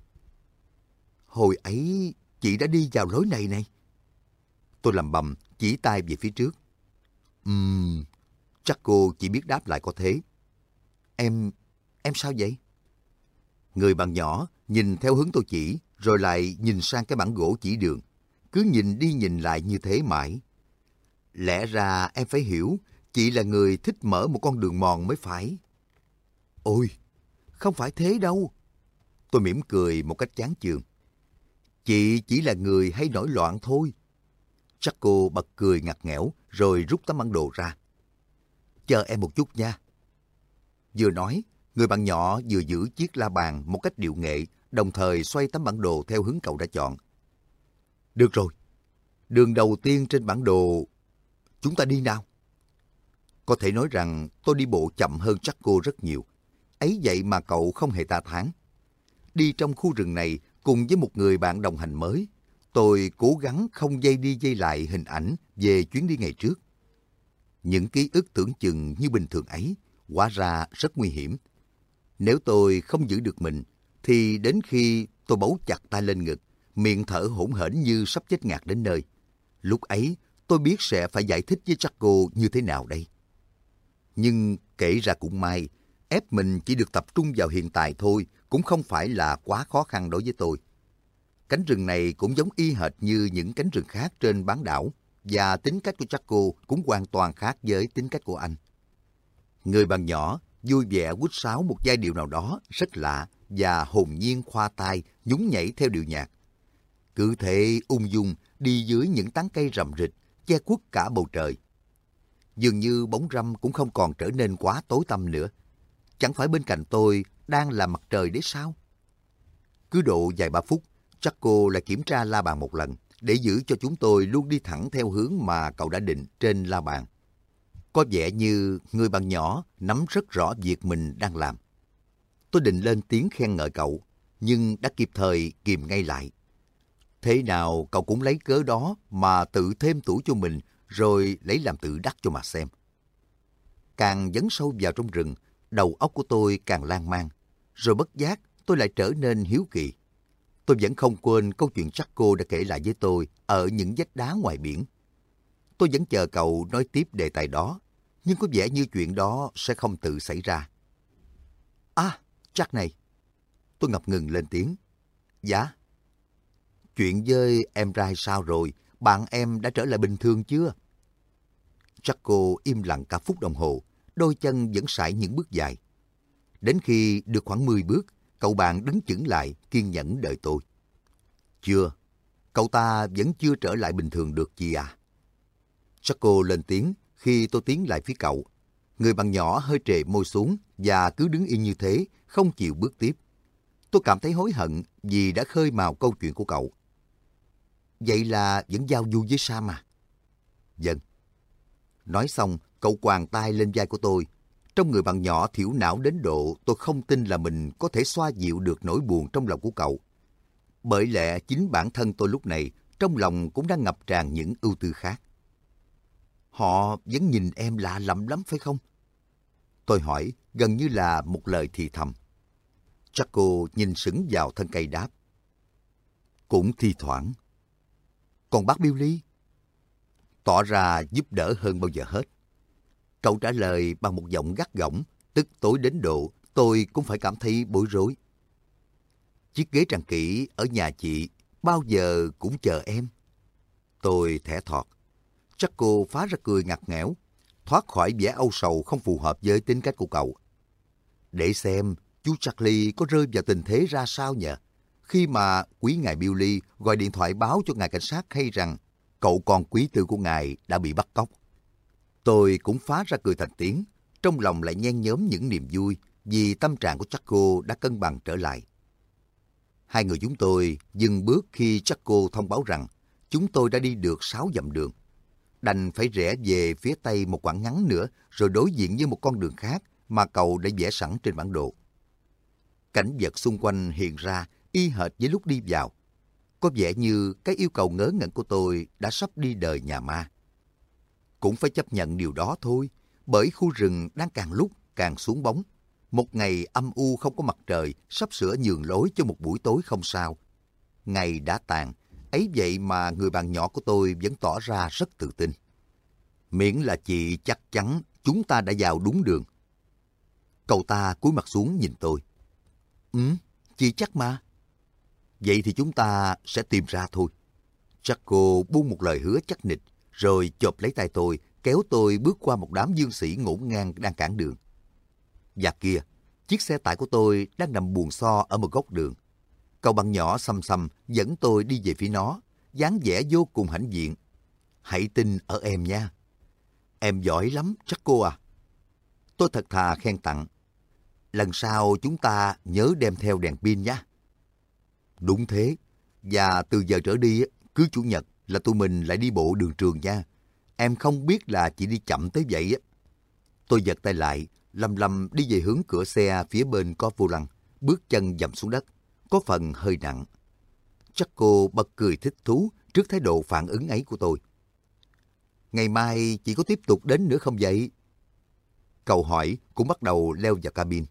Hồi ấy, chị đã đi vào lối này này. Tôi lầm bầm, chỉ tay về phía trước. Ừm, um, chắc cô chỉ biết đáp lại có thế. Em, em sao vậy? Người bạn nhỏ nhìn theo hướng tôi chỉ, rồi lại nhìn sang cái bản gỗ chỉ đường. Cứ nhìn đi nhìn lại như thế mãi. Lẽ ra em phải hiểu, chị là người thích mở một con đường mòn mới phải. Ôi, không phải thế đâu. Tôi mỉm cười một cách chán chường. Chị chỉ là người hay nổi loạn thôi. Chắc cô bật cười ngặt nghẽo rồi rút tấm bản đồ ra. Chờ em một chút nha. Vừa nói, người bạn nhỏ vừa giữ chiếc la bàn một cách điệu nghệ, đồng thời xoay tấm bản đồ theo hướng cậu đã chọn. Được rồi, đường đầu tiên trên bản đồ, chúng ta đi nào. Có thể nói rằng tôi đi bộ chậm hơn Jaco rất nhiều. Ấy vậy mà cậu không hề ta thán. Đi trong khu rừng này cùng với một người bạn đồng hành mới, tôi cố gắng không dây đi dây lại hình ảnh về chuyến đi ngày trước. Những ký ức tưởng chừng như bình thường ấy, hóa ra rất nguy hiểm. Nếu tôi không giữ được mình, thì đến khi tôi bấu chặt tay lên ngực, miệng thở hổn hển như sắp chết ngạt đến nơi. Lúc ấy, tôi biết sẽ phải giải thích với Jaco như thế nào đây. Nhưng kể ra cũng may, ép mình chỉ được tập trung vào hiện tại thôi cũng không phải là quá khó khăn đối với tôi. Cánh rừng này cũng giống y hệt như những cánh rừng khác trên bán đảo, và tính cách của Jaco cũng hoàn toàn khác với tính cách của anh. Người bạn nhỏ vui vẻ quýt sáo một giai điệu nào đó rất lạ và hồn nhiên khoa tay nhún nhảy theo điệu nhạc. Cứ thế ung dung đi dưới những tán cây rậm rịch, che khuất cả bầu trời. Dường như bóng râm cũng không còn trở nên quá tối tăm nữa. Chẳng phải bên cạnh tôi đang là mặt trời đấy sao? Cứ độ vài ba phút, Jaco lại kiểm tra la bàn một lần để giữ cho chúng tôi luôn đi thẳng theo hướng mà cậu đã định trên la bàn. Có vẻ như người bạn nhỏ nắm rất rõ việc mình đang làm. Tôi định lên tiếng khen ngợi cậu, nhưng đã kịp thời kìm ngay lại. Thế nào cậu cũng lấy cớ đó mà tự thêm tuổi cho mình, rồi lấy làm tự đắc cho mà xem. Càng dấn sâu vào trong rừng, đầu óc của tôi càng lan man, rồi bất giác tôi lại trở nên hiếu kỳ. Tôi vẫn không quên câu chuyện Jaco đã kể lại với tôi ở những vách đá ngoài biển. Tôi vẫn chờ cậu nói tiếp đề tài đó, nhưng có vẻ như chuyện đó sẽ không tự xảy ra. À, Jack này. Tôi ngập ngừng lên tiếng. Dạ. Chuyện với em trai sao rồi? Bạn em đã trở lại bình thường chưa? Jaco im lặng cả phút đồng hồ, đôi chân vẫn sải những bước dài. Đến khi được khoảng mười bước, cậu bạn đứng chững lại, kiên nhẫn đợi tôi. Chưa, cậu ta vẫn chưa trở lại bình thường được chị à? Jaco lên tiếng khi tôi tiến lại phía cậu. Người bạn nhỏ hơi trề môi xuống và cứ đứng yên như thế, không chịu bước tiếp. Tôi cảm thấy hối hận vì đã khơi mào câu chuyện của cậu. Vậy là vẫn giao du với Sam à? Vâng. Nói xong, cậu quàng tay lên vai của tôi. Trong người bạn nhỏ thiểu não đến độ tôi không tin là mình có thể xoa dịu được nỗi buồn trong lòng của cậu. Bởi lẽ chính bản thân tôi lúc này trong lòng cũng đang ngập tràn những ưu tư khác. Họ vẫn nhìn em lạ lẫm lắm phải không? Tôi hỏi gần như là một lời thì thầm. Jaco nhìn sững vào thân cây đáp. Cũng thi thoảng. Còn bác Billy? Tỏ ra giúp đỡ hơn bao giờ hết. Cậu trả lời bằng một giọng gắt gỏng, tức tối đến độ tôi cũng phải cảm thấy bối rối. Chiếc ghế tràn kỹ ở nhà chị bao giờ cũng chờ em. Tôi thẻ thọt. Jaco phá ra cười ngặt nghẽo, thoát khỏi vẻ âu sầu không phù hợp với tính cách của cậu. Để xem chú Charlie có rơi vào tình thế ra sao nhỉ? Khi mà quý ngài Billy gọi điện thoại báo cho ngài cảnh sát hay rằng cậu con quý tư của ngài đã bị bắt cóc. Tôi cũng phá ra cười thành tiếng, trong lòng lại nhen nhóm những niềm vui vì tâm trạng của Jaco đã cân bằng trở lại. Hai người chúng tôi dừng bước khi Jaco thông báo rằng chúng tôi đã đi được sáu dặm đường. Đành phải rẽ về phía tây một quãng ngắn nữa rồi đối diện với một con đường khác mà cậu đã vẽ sẵn trên bản đồ. Cảnh vật xung quanh hiện ra y hệt với lúc đi vào. Có vẻ như cái yêu cầu ngớ ngẩn của tôi đã sắp đi đời nhà ma. Cũng phải chấp nhận điều đó thôi, bởi khu rừng đang càng lúc càng xuống bóng. Một ngày âm u không có mặt trời sắp sửa nhường lối cho một buổi tối không sao. Ngày đã tàn, ấy vậy mà người bạn nhỏ của tôi vẫn tỏ ra rất tự tin. Miễn là chị chắc chắn chúng ta đã vào đúng đường. Cậu ta cúi mặt xuống nhìn tôi. Ừ, chị chắc mà. Vậy thì chúng ta sẽ tìm ra thôi. Jaco buông một lời hứa chắc nịch, rồi chộp lấy tay tôi, kéo tôi bước qua một đám dương sĩ ngổn ngang đang cản đường. Và kia, chiếc xe tải của tôi đang nằm buồn so ở một góc đường. Cậu bạn nhỏ xăm xăm dẫn tôi đi về phía nó, dáng vẻ vô cùng hãnh diện. Hãy tin ở em nha. Em giỏi lắm, Jaco à. Tôi thật thà khen tặng. Lần sau chúng ta nhớ đem theo đèn pin nhé. Đúng thế. Và từ giờ trở đi, cứ chủ nhật là tụi mình lại đi bộ đường trường nha. Em không biết là chị đi chậm tới vậy á. Tôi giật tay lại, lầm lầm đi về hướng cửa xe phía bên có vô lăng, bước chân dậm xuống đất, có phần hơi nặng. Jaco bật cười thích thú trước thái độ phản ứng ấy của tôi. Ngày mai chị có tiếp tục đến nữa không vậy? Cậu hỏi cũng bắt đầu leo vào cabin.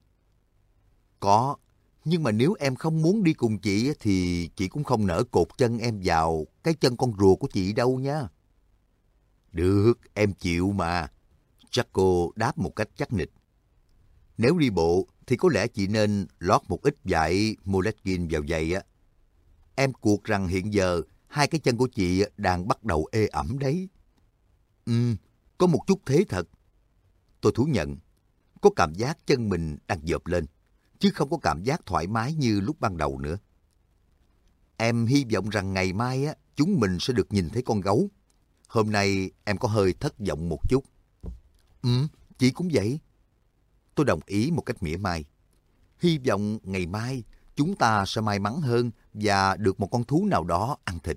Có, nhưng mà nếu em không muốn đi cùng chị thì chị cũng không nỡ cột chân em vào cái chân con rùa của chị đâu nha. Được, em chịu mà. Jaco đáp một cách chắc nịch. Nếu đi bộ thì có lẽ chị nên lót một ít vải Moleskine vào giày á. Em cuộc rằng hiện giờ hai cái chân của chị đang bắt đầu ê ẩm đấy. Ừ, có một chút thế thật. Tôi thú nhận, có cảm giác chân mình đang dợp lên, chứ không có cảm giác thoải mái như lúc ban đầu nữa. Em hy vọng rằng ngày mai á, chúng mình sẽ được nhìn thấy con gấu. Hôm nay em có hơi thất vọng một chút. Ừ, chị cũng vậy. Tôi đồng ý một cách mỉa mai. Hy vọng ngày mai chúng ta sẽ may mắn hơn và được một con thú nào đó ăn thịt.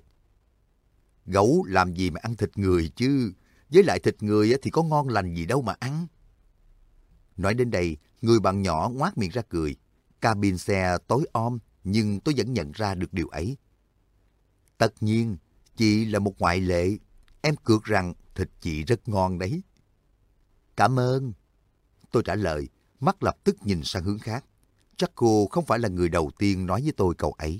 Gấu làm gì mà ăn thịt người chứ? Với lại thịt người thì có ngon lành gì đâu mà ăn. Nói đến đây, người bạn nhỏ ngoác miệng ra cười. Cabin xe tối om, nhưng tôi vẫn nhận ra được điều ấy. Tất nhiên, chị là một ngoại lệ. Em cược rằng thịt chị rất ngon đấy. Cảm ơn. Tôi trả lời, mắt lập tức nhìn sang hướng khác. Chắc cô không phải là người đầu tiên nói với tôi câu ấy.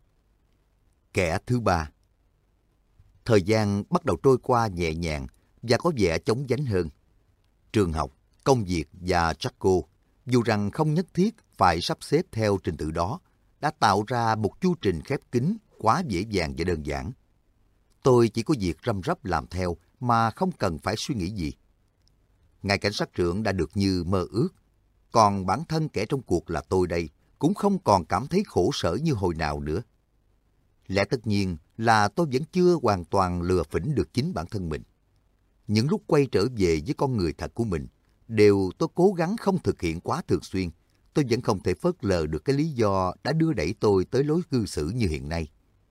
Kẻ thứ ba. Thời gian bắt đầu trôi qua nhẹ nhàng và có vẻ chóng vánh hơn. Trường học, công việc và Jaco, dù rằng không nhất thiết phải sắp xếp theo trình tự đó, đã tạo ra một chu trình khép kín quá dễ dàng và đơn giản. Tôi chỉ có việc răm rắp làm theo mà không cần phải suy nghĩ gì. Ngài cảnh sát trưởng đã được như mơ ước, còn bản thân kẻ trong cuộc là tôi đây cũng không còn cảm thấy khổ sở như hồi nào nữa. Lẽ tất nhiên là tôi vẫn chưa hoàn toàn lừa phỉnh được chính bản thân mình. Những lúc quay trở về với con người thật của mình, đều tôi cố gắng không thực hiện quá thường xuyên, tôi vẫn không thể phớt lờ được cái lý do đã đưa đẩy tôi tới lối cư xử như hiện nay.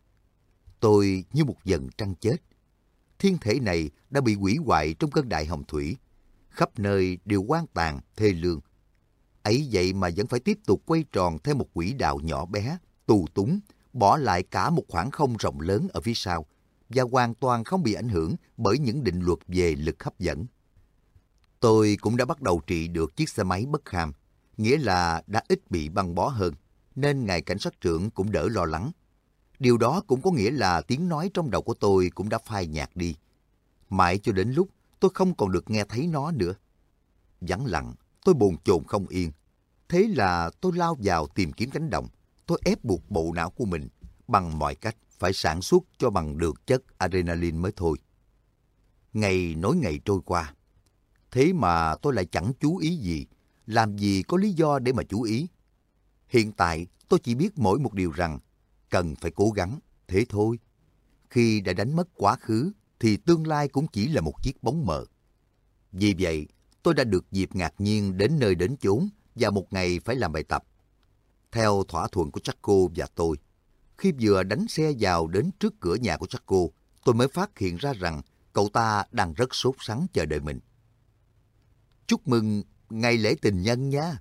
Tôi như một dần trăng chết. Thiên thể này đã bị hủy hoại trong cơn đại hồng thủy. Khắp nơi đều hoang tàn, thê lương. Ấy vậy mà vẫn phải tiếp tục quay tròn theo một quỹ đạo nhỏ bé, tù túng, bỏ lại cả một khoảng không rộng lớn ở phía sau, và hoàn toàn không bị ảnh hưởng bởi những định luật về lực hấp dẫn. Tôi cũng đã bắt đầu trị được chiếc xe máy bất ham, nghĩa là đã ít bị băng bó hơn, nên ngài cảnh sát trưởng cũng đỡ lo lắng. Điều đó cũng có nghĩa là tiếng nói trong đầu của tôi cũng đã phai nhạt đi. Mãi cho đến lúc tôi không còn được nghe thấy nó nữa. Vắng lặng, tôi bồn chồn không yên. Thế là tôi lao vào tìm kiếm cánh đồng. Tôi ép buộc bộ não của mình bằng mọi cách phải sản xuất cho bằng được chất adrenaline mới thôi. Ngày nối ngày trôi qua. Thế mà tôi lại chẳng chú ý gì, làm gì có lý do để mà chú ý. Hiện tại tôi chỉ biết mỗi một điều rằng cần phải cố gắng, thế thôi. Khi đã đánh mất quá khứ thì tương lai cũng chỉ là một chiếc bóng mờ. Vì vậy, tôi đã được dịp ngạc nhiên đến nơi đến chốn và một ngày phải làm bài tập. Theo thỏa thuận của Jaco và tôi, khi vừa đánh xe vào đến trước cửa nhà của Jaco, tôi mới phát hiện ra rằng cậu ta đang rất sốt sắng chờ đợi mình. Chúc mừng ngày lễ tình nhân nha.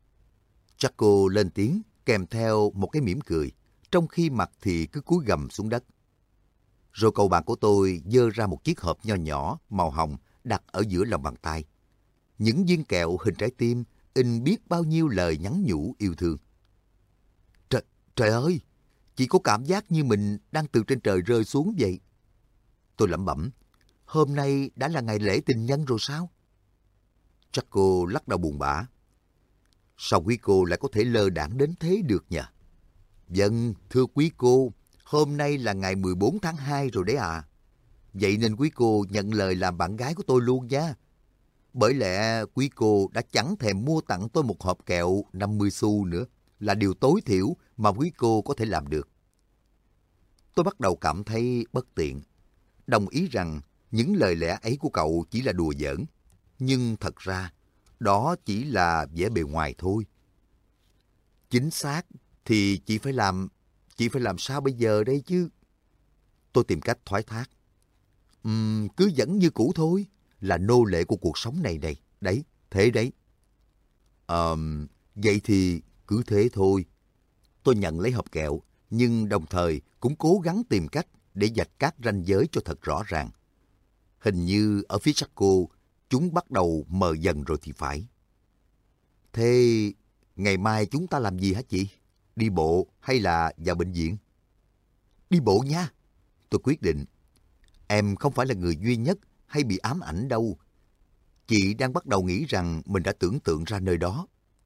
Jaco lên tiếng kèm theo một cái mỉm cười, trong khi mặt thì cứ cúi gằm xuống đất. Rồi cậu bạn của tôi giơ ra một chiếc hộp nho nhỏ màu hồng đặt ở giữa lòng bàn tay. Những viên kẹo hình trái tim in biết bao nhiêu lời nhắn nhủ yêu thương. Trời, trời ơi, chị có cảm giác như mình đang từ trên trời rơi xuống vậy. Tôi lẩm bẩm, hôm nay đã là ngày lễ tình nhân rồi sao? Jaco lắc đầu buồn bã. Sao quý cô lại có thể lơ đãng đến thế được nhỉ? Vâng, thưa quý cô, hôm nay là ngày mười bốn tháng hai rồi đấy à. Vậy nên quý cô nhận lời làm bạn gái của tôi luôn nha. Bởi lẽ quý cô đã chẳng thèm mua tặng tôi một hộp kẹo năm mươi xu nữa, là điều tối thiểu mà quý cô có thể làm được. Tôi bắt đầu cảm thấy bất tiện, đồng ý rằng những lời lẽ ấy của cậu chỉ là đùa giỡn, nhưng thật ra đó chỉ là vẻ bề ngoài thôi. Chính xác thì chị phải làm, chị phải làm sao bây giờ đây chứ? Tôi tìm cách thoái thác. Uhm, cứ vẫn như cũ thôi, là nô lệ của cuộc sống này này, đấy, thế đấy. Ờm, vậy thì cứ thế thôi. Tôi nhận lấy hộp kẹo, nhưng đồng thời cũng cố gắng tìm cách để vạch các ranh giới cho thật rõ ràng. Hình như ở phía Jaco, chúng bắt đầu mờ dần rồi thì phải. Thế ngày mai chúng ta làm gì hả chị? Đi bộ hay là vào bệnh viện? Đi bộ nha. Tôi quyết định. Em không phải là người duy nhất hay bị ám ảnh đâu. Chị đang bắt đầu nghĩ rằng mình đã tưởng tượng ra nơi đó.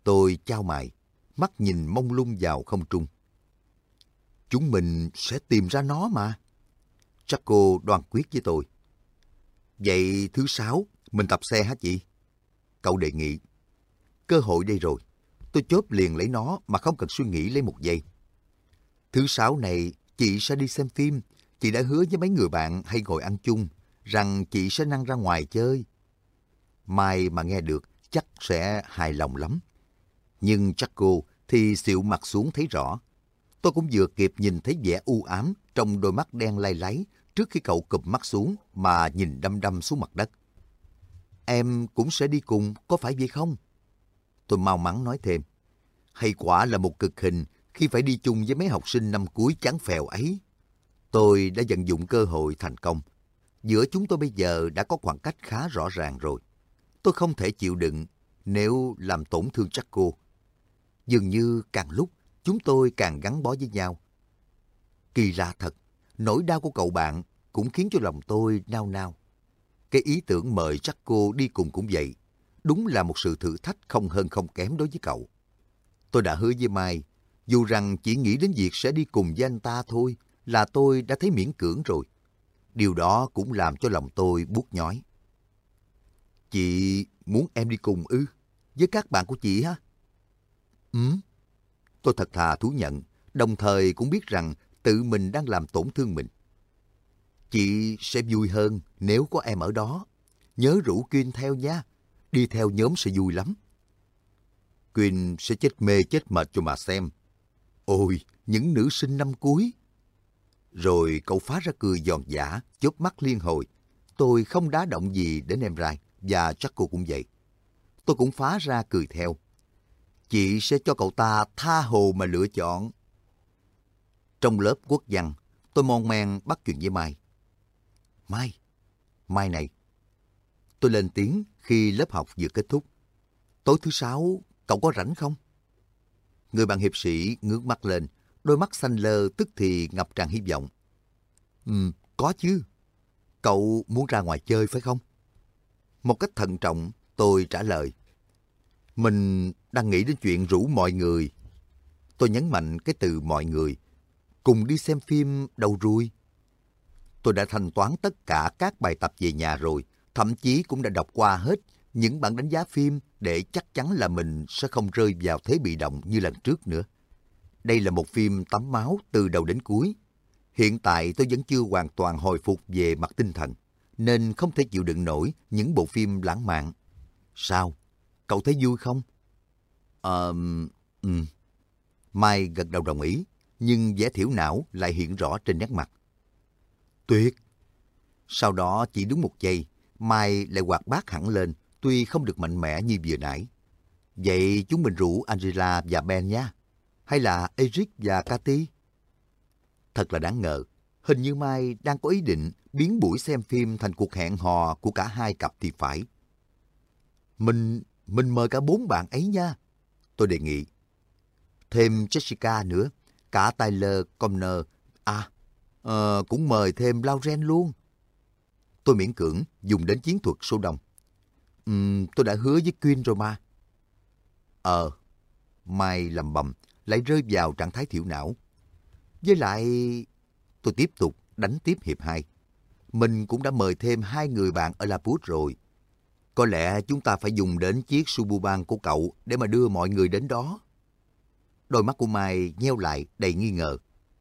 Tôi chau mày, mắt nhìn mông lung vào không trung. Chúng mình sẽ tìm ra nó mà. Jaco đoan quyết với tôi. Vậy thứ sáu, mình tập xe hả chị? Cậu đề nghị. Cơ hội đây rồi. Tôi chớp liền lấy nó mà không cần suy nghĩ lấy một giây. Thứ sáu này, chị sẽ đi xem phim. Chị đã hứa với mấy người bạn hay ngồi ăn chung rằng chị sẽ năng ra ngoài chơi. Mai mà nghe được chắc sẽ hài lòng lắm. Nhưng Jaco thì xịu mặt xuống thấy rõ. Tôi cũng vừa kịp nhìn thấy vẻ u ám trong đôi mắt đen lay láy trước khi cậu cụp mắt xuống mà nhìn đăm đăm xuống mặt đất. Em cũng sẽ đi cùng, có phải vậy không? Tôi mau mắn nói thêm. Hay quả là một cực hình khi phải đi chung với mấy học sinh năm cuối chán phèo ấy. Tôi đã vận dụng cơ hội thành công. Giữa chúng tôi bây giờ đã có khoảng cách khá rõ ràng rồi. Tôi không thể chịu đựng nếu làm tổn thương Jaco. Dường như càng lúc chúng tôi càng gắn bó với nhau. Kỳ lạ thật, nỗi đau của cậu bạn cũng khiến cho lòng tôi nao nao. Cái ý tưởng mời Jaco đi cùng cũng vậy. Đúng là một sự thử thách không hơn không kém đối với cậu. Tôi đã hứa với Mai, dù rằng chỉ nghĩ đến việc sẽ đi cùng với anh ta thôi là tôi đã thấy miễn cưỡng rồi. Điều đó cũng làm cho lòng tôi buốt nhói. Chị muốn em đi cùng ư? Với các bạn của chị hả? Ừ. Tôi thật thà thú nhận, đồng thời cũng biết rằng tự mình đang làm tổn thương mình. Chị sẽ vui hơn nếu có em ở đó. Nhớ rủ Quyên theo nha. Đi theo nhóm sẽ vui lắm. Quyên sẽ chết mê chết mệt cho mà xem. Ôi, những nữ sinh năm cuối. Rồi cậu phá ra cười giòn giã, chớp mắt liên hồi. Tôi không đá động gì đến em Rai, và chắc cô cũng vậy. Tôi cũng phá ra cười theo. Chị sẽ cho cậu ta tha hồ mà lựa chọn. Trong lớp quốc văn, tôi mon men bắt chuyện với Mai. Mai, Mai này. Tôi lên tiếng khi lớp học vừa kết thúc. Tối thứ sáu, cậu có rảnh không? Người bạn hiệp sĩ ngước mắt lên, đôi mắt xanh lơ tức thì ngập tràn hy vọng. Ừ, có chứ. Cậu muốn ra ngoài chơi phải không? Một cách thận trọng, tôi trả lời. Mình đang nghĩ đến chuyện rủ mọi người. Tôi nhấn mạnh cái từ mọi người. Cùng đi xem phim đầu ruồi. Tôi đã thanh toán tất cả các bài tập về nhà rồi, thậm chí cũng đã đọc qua hết những bản đánh giá phim để chắc chắn là mình sẽ không rơi vào thế bị động như lần trước nữa. Đây là một phim tắm máu từ đầu đến cuối. Hiện tại tôi vẫn chưa hoàn toàn hồi phục về mặt tinh thần, nên không thể chịu đựng nổi những bộ phim lãng mạn. Sao? Cậu thấy vui không? Ờ... Ừ. Mai gật đầu đồng ý, nhưng vẻ thiểu não lại hiện rõ trên nét mặt. Tuyệt! Sau đó chỉ đúng một giây, Mai lại hoạt bát hẳn lên, tuy không được mạnh mẽ như vừa nãy. Vậy chúng mình rủ Angela và Ben nha. Hay là Eric và Cathy? Thật là đáng ngờ. Hình như Mai đang có ý định biến buổi xem phim thành cuộc hẹn hò của cả hai cặp thì phải. Mình, mình mời cả bốn bạn ấy nha. Tôi đề nghị. Thêm Jessica nữa, cả Tyler Conner. À, ờ, cũng mời thêm Lauren luôn. Tôi miễn cưỡng dùng đến chiến thuật số đông. Uhm, tôi đã hứa với Quyên rồi mà. Ờ, Mai lầm bầm, lại rơi vào trạng thái thiểu não. Với lại, tôi tiếp tục đánh tiếp hiệp hai. Mình cũng đã mời thêm hai người bạn ở Laput rồi. Có lẽ chúng ta phải dùng đến chiếc Suburban của cậu để mà đưa mọi người đến đó. Đôi mắt của Mai nheo lại đầy nghi ngờ.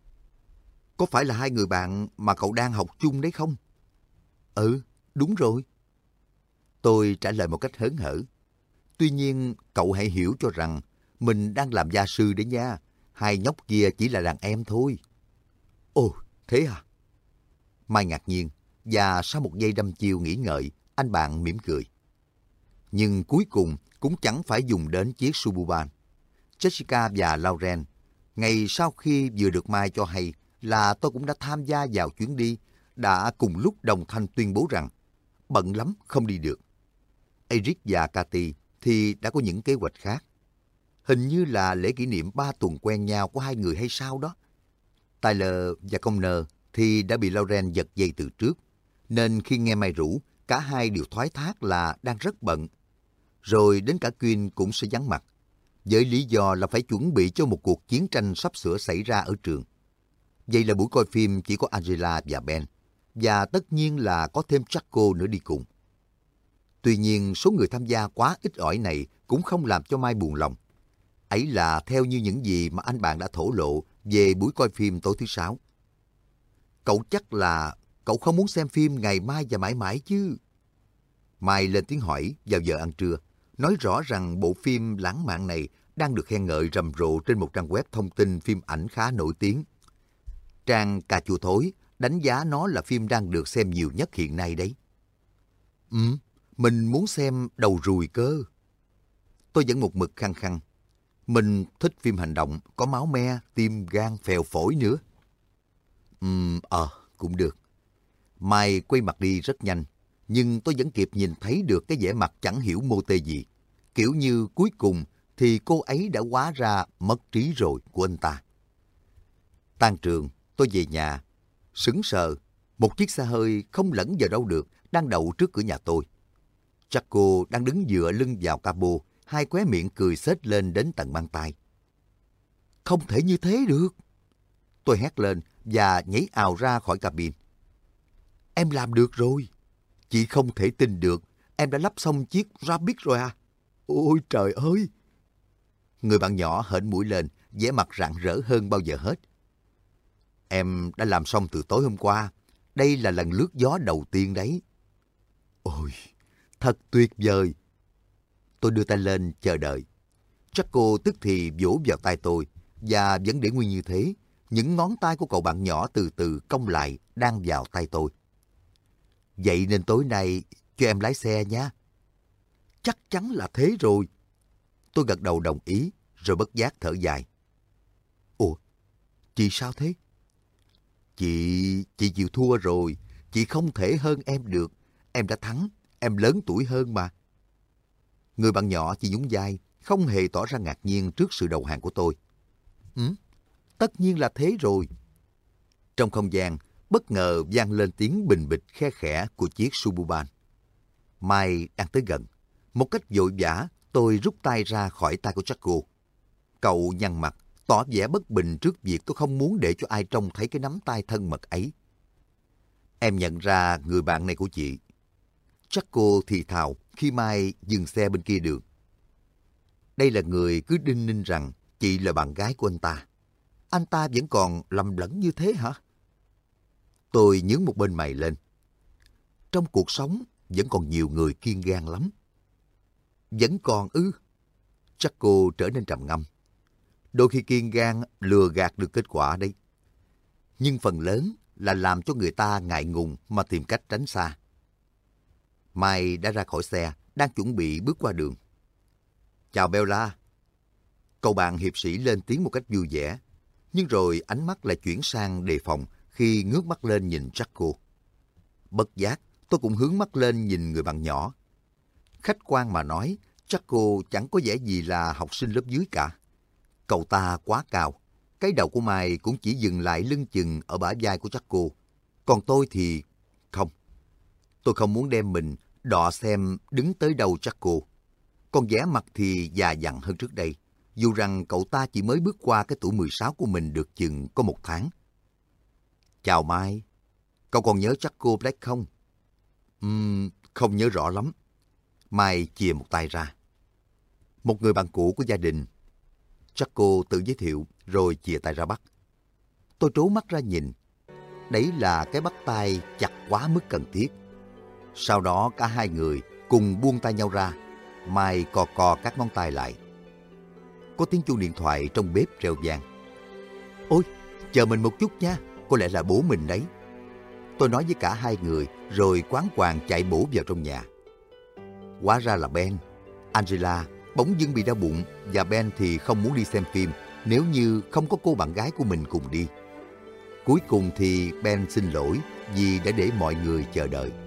Có phải là hai người bạn mà cậu đang học chung đấy không? Ừ, đúng rồi. Tôi trả lời một cách hớn hở. Tuy nhiên, cậu hãy hiểu cho rằng mình đang làm gia sư đấy nha. Hai nhóc kia chỉ là đàn em thôi. Ồ, thế à? Mai ngạc nhiên, và sau một giây đăm chiêu nghĩ ngợi, anh bạn mỉm cười. Nhưng cuối cùng cũng chẳng phải dùng đến chiếc Suburban. Jessica và Lauren, ngày sau khi vừa được Mai cho hay là tôi cũng đã tham gia vào chuyến đi, đã cùng lúc đồng thanh tuyên bố rằng bận lắm không đi được. Eric và Cathy thì đã có những kế hoạch khác. Hình như là lễ kỷ niệm ba tuần quen nhau của hai người hay sao đó. Tyler và Conner thì đã bị Lauren giật dây từ trước, nên khi nghe Mai rủ, cả hai đều thoái thác là đang rất bận. Rồi đến cả Quyên cũng sẽ vắng mặt. với lý do là phải chuẩn bị cho một cuộc chiến tranh sắp sửa xảy ra ở trường. Vậy là buổi coi phim chỉ có Angela và Ben, và tất nhiên là có thêm Jaco nữa đi cùng. Tuy nhiên, số người tham gia quá ít ỏi này cũng không làm cho Mai buồn lòng. Ấy là theo như những gì mà anh bạn đã thổ lộ về buổi coi phim tối thứ Sáu. Cậu chắc là cậu không muốn xem phim ngày mai và mãi mãi chứ? Mai lên tiếng hỏi vào giờ ăn trưa, nói rõ rằng bộ phim lãng mạn này đang được khen ngợi rầm rộ trên một trang web thông tin phim ảnh khá nổi tiếng. Trang Cà Chua Thối đánh giá nó là phim đang được xem nhiều nhất hiện nay đấy. Ừ, mình muốn xem Đầu Ruồi cơ. Tôi vẫn một mực khăng khăng. Mình thích phim hành động, có máu me, tim, gan, phèo phổi nữa. Ừm, ờ, cũng được. Mai quay mặt đi rất nhanh, nhưng tôi vẫn kịp nhìn thấy được cái vẻ mặt chẳng hiểu mô tê gì. Kiểu như cuối cùng thì cô ấy đã hóa ra mất trí rồi của anh ta. Tan trường, tôi về nhà, sững sờ. Một chiếc xe hơi không lẫn vào đâu được đang đậu trước cửa nhà tôi. Jaco đang đứng dựa lưng vào cabo, hai khóe miệng cười xếch lên đến tận mang tai. Không thể như thế được! Tôi hét lên và nhảy ào ra khỏi cabin. Em làm được rồi! Chị không thể tin được, em đã lắp xong chiếc Rabbit rồi à? Ôi trời ơi! Người bạn nhỏ hễnh mũi lên, vẻ mặt rạng rỡ hơn bao giờ hết. Em đã làm xong từ tối hôm qua. Đây là lần lướt gió đầu tiên đấy. Ôi, thật tuyệt vời! Tôi đưa tay lên chờ đợi. Jaco tức thì vỗ vào tay tôi, và vẫn để nguyên như thế. Những ngón tay của cậu bạn nhỏ từ từ cong lại đang vào tay tôi. Vậy nên tối nay cho em lái xe nhé. Chắc chắn là thế rồi. Tôi gật đầu đồng ý, rồi bất giác thở dài. Ủa, chị sao thế? Chị, chị chịu thua rồi. Chị không thể hơn em được. Em đã thắng, em lớn tuổi hơn mà. Người bạn nhỏ chỉ nhún vai, không hề tỏ ra ngạc nhiên trước sự đầu hàng của tôi. Ừ, tất nhiên là thế rồi. Trong không gian, bất ngờ vang lên tiếng bình bịch khe khẽ của chiếc Suburban. Mai đang tới gần. Một cách vội vã, tôi rút tay ra khỏi tay của Jaco. Cậu nhăn mặt, tỏ vẻ bất bình trước việc tôi không muốn để cho ai trông thấy cái nắm tay thân mật ấy. Em nhận ra người bạn này của chị. Jaco thì thào khi Mai dừng xe bên kia đường. Đây là người cứ đinh ninh rằng chị là bạn gái của anh ta. Anh ta vẫn còn lầm lẫn như thế hả? Tôi nhướng một bên mày lên. Trong cuộc sống vẫn còn nhiều người kiên gan lắm. Vẫn còn ư? Jaco trở nên trầm ngâm. Đôi khi kiên gan lừa gạt được kết quả đấy. Nhưng phần lớn là làm cho người ta ngại ngùng mà tìm cách tránh xa. Mai đã ra khỏi xe, đang chuẩn bị bước qua đường. Chào Bella. Cậu bạn hiệp sĩ lên tiếng một cách vui vẻ, nhưng rồi ánh mắt lại chuyển sang đề phòng khi ngước mắt lên nhìn Jaco. Bất giác, tôi cũng hướng mắt lên nhìn người bạn nhỏ. Khách quan mà nói, Jaco chẳng có vẻ gì là học sinh lớp dưới cả. Cậu ta quá cao, cái đầu của Mai cũng chỉ dừng lại lưng chừng ở bả vai của Jaco. Còn tôi thì không. Tôi không muốn đem mình đọ xem đứng tới đầu Jaco. Còn vẻ mặt thì già dặn hơn trước đây, dù rằng cậu ta chỉ mới bước qua cái tuổi mười sáu của mình được chừng có một tháng. Chào Mai, cậu còn nhớ Jaco Black không? Uhm, không nhớ rõ lắm. Mai chìa một tay ra. Một người bạn cũ của gia đình. Jaco tự giới thiệu rồi chìa tay ra bắt. Tôi trố mắt ra nhìn. Đấy là cái bắt tay chặt quá mức cần thiết. Sau đó cả hai người cùng buông tay nhau ra. Mai cò cò các ngón tay lại. Có tiếng chuông điện thoại trong bếp reo vang. Ôi, chờ mình một chút nha, có lẽ là bố mình đấy. Tôi nói với cả hai người rồi quáng quàng chạy bổ vào trong nhà. Hóa ra là Ben. Angela bỗng dưng bị đau bụng và Ben thì không muốn đi xem phim nếu như không có cô bạn gái của mình cùng đi. Cuối cùng thì Ben xin lỗi vì đã để mọi người chờ đợi.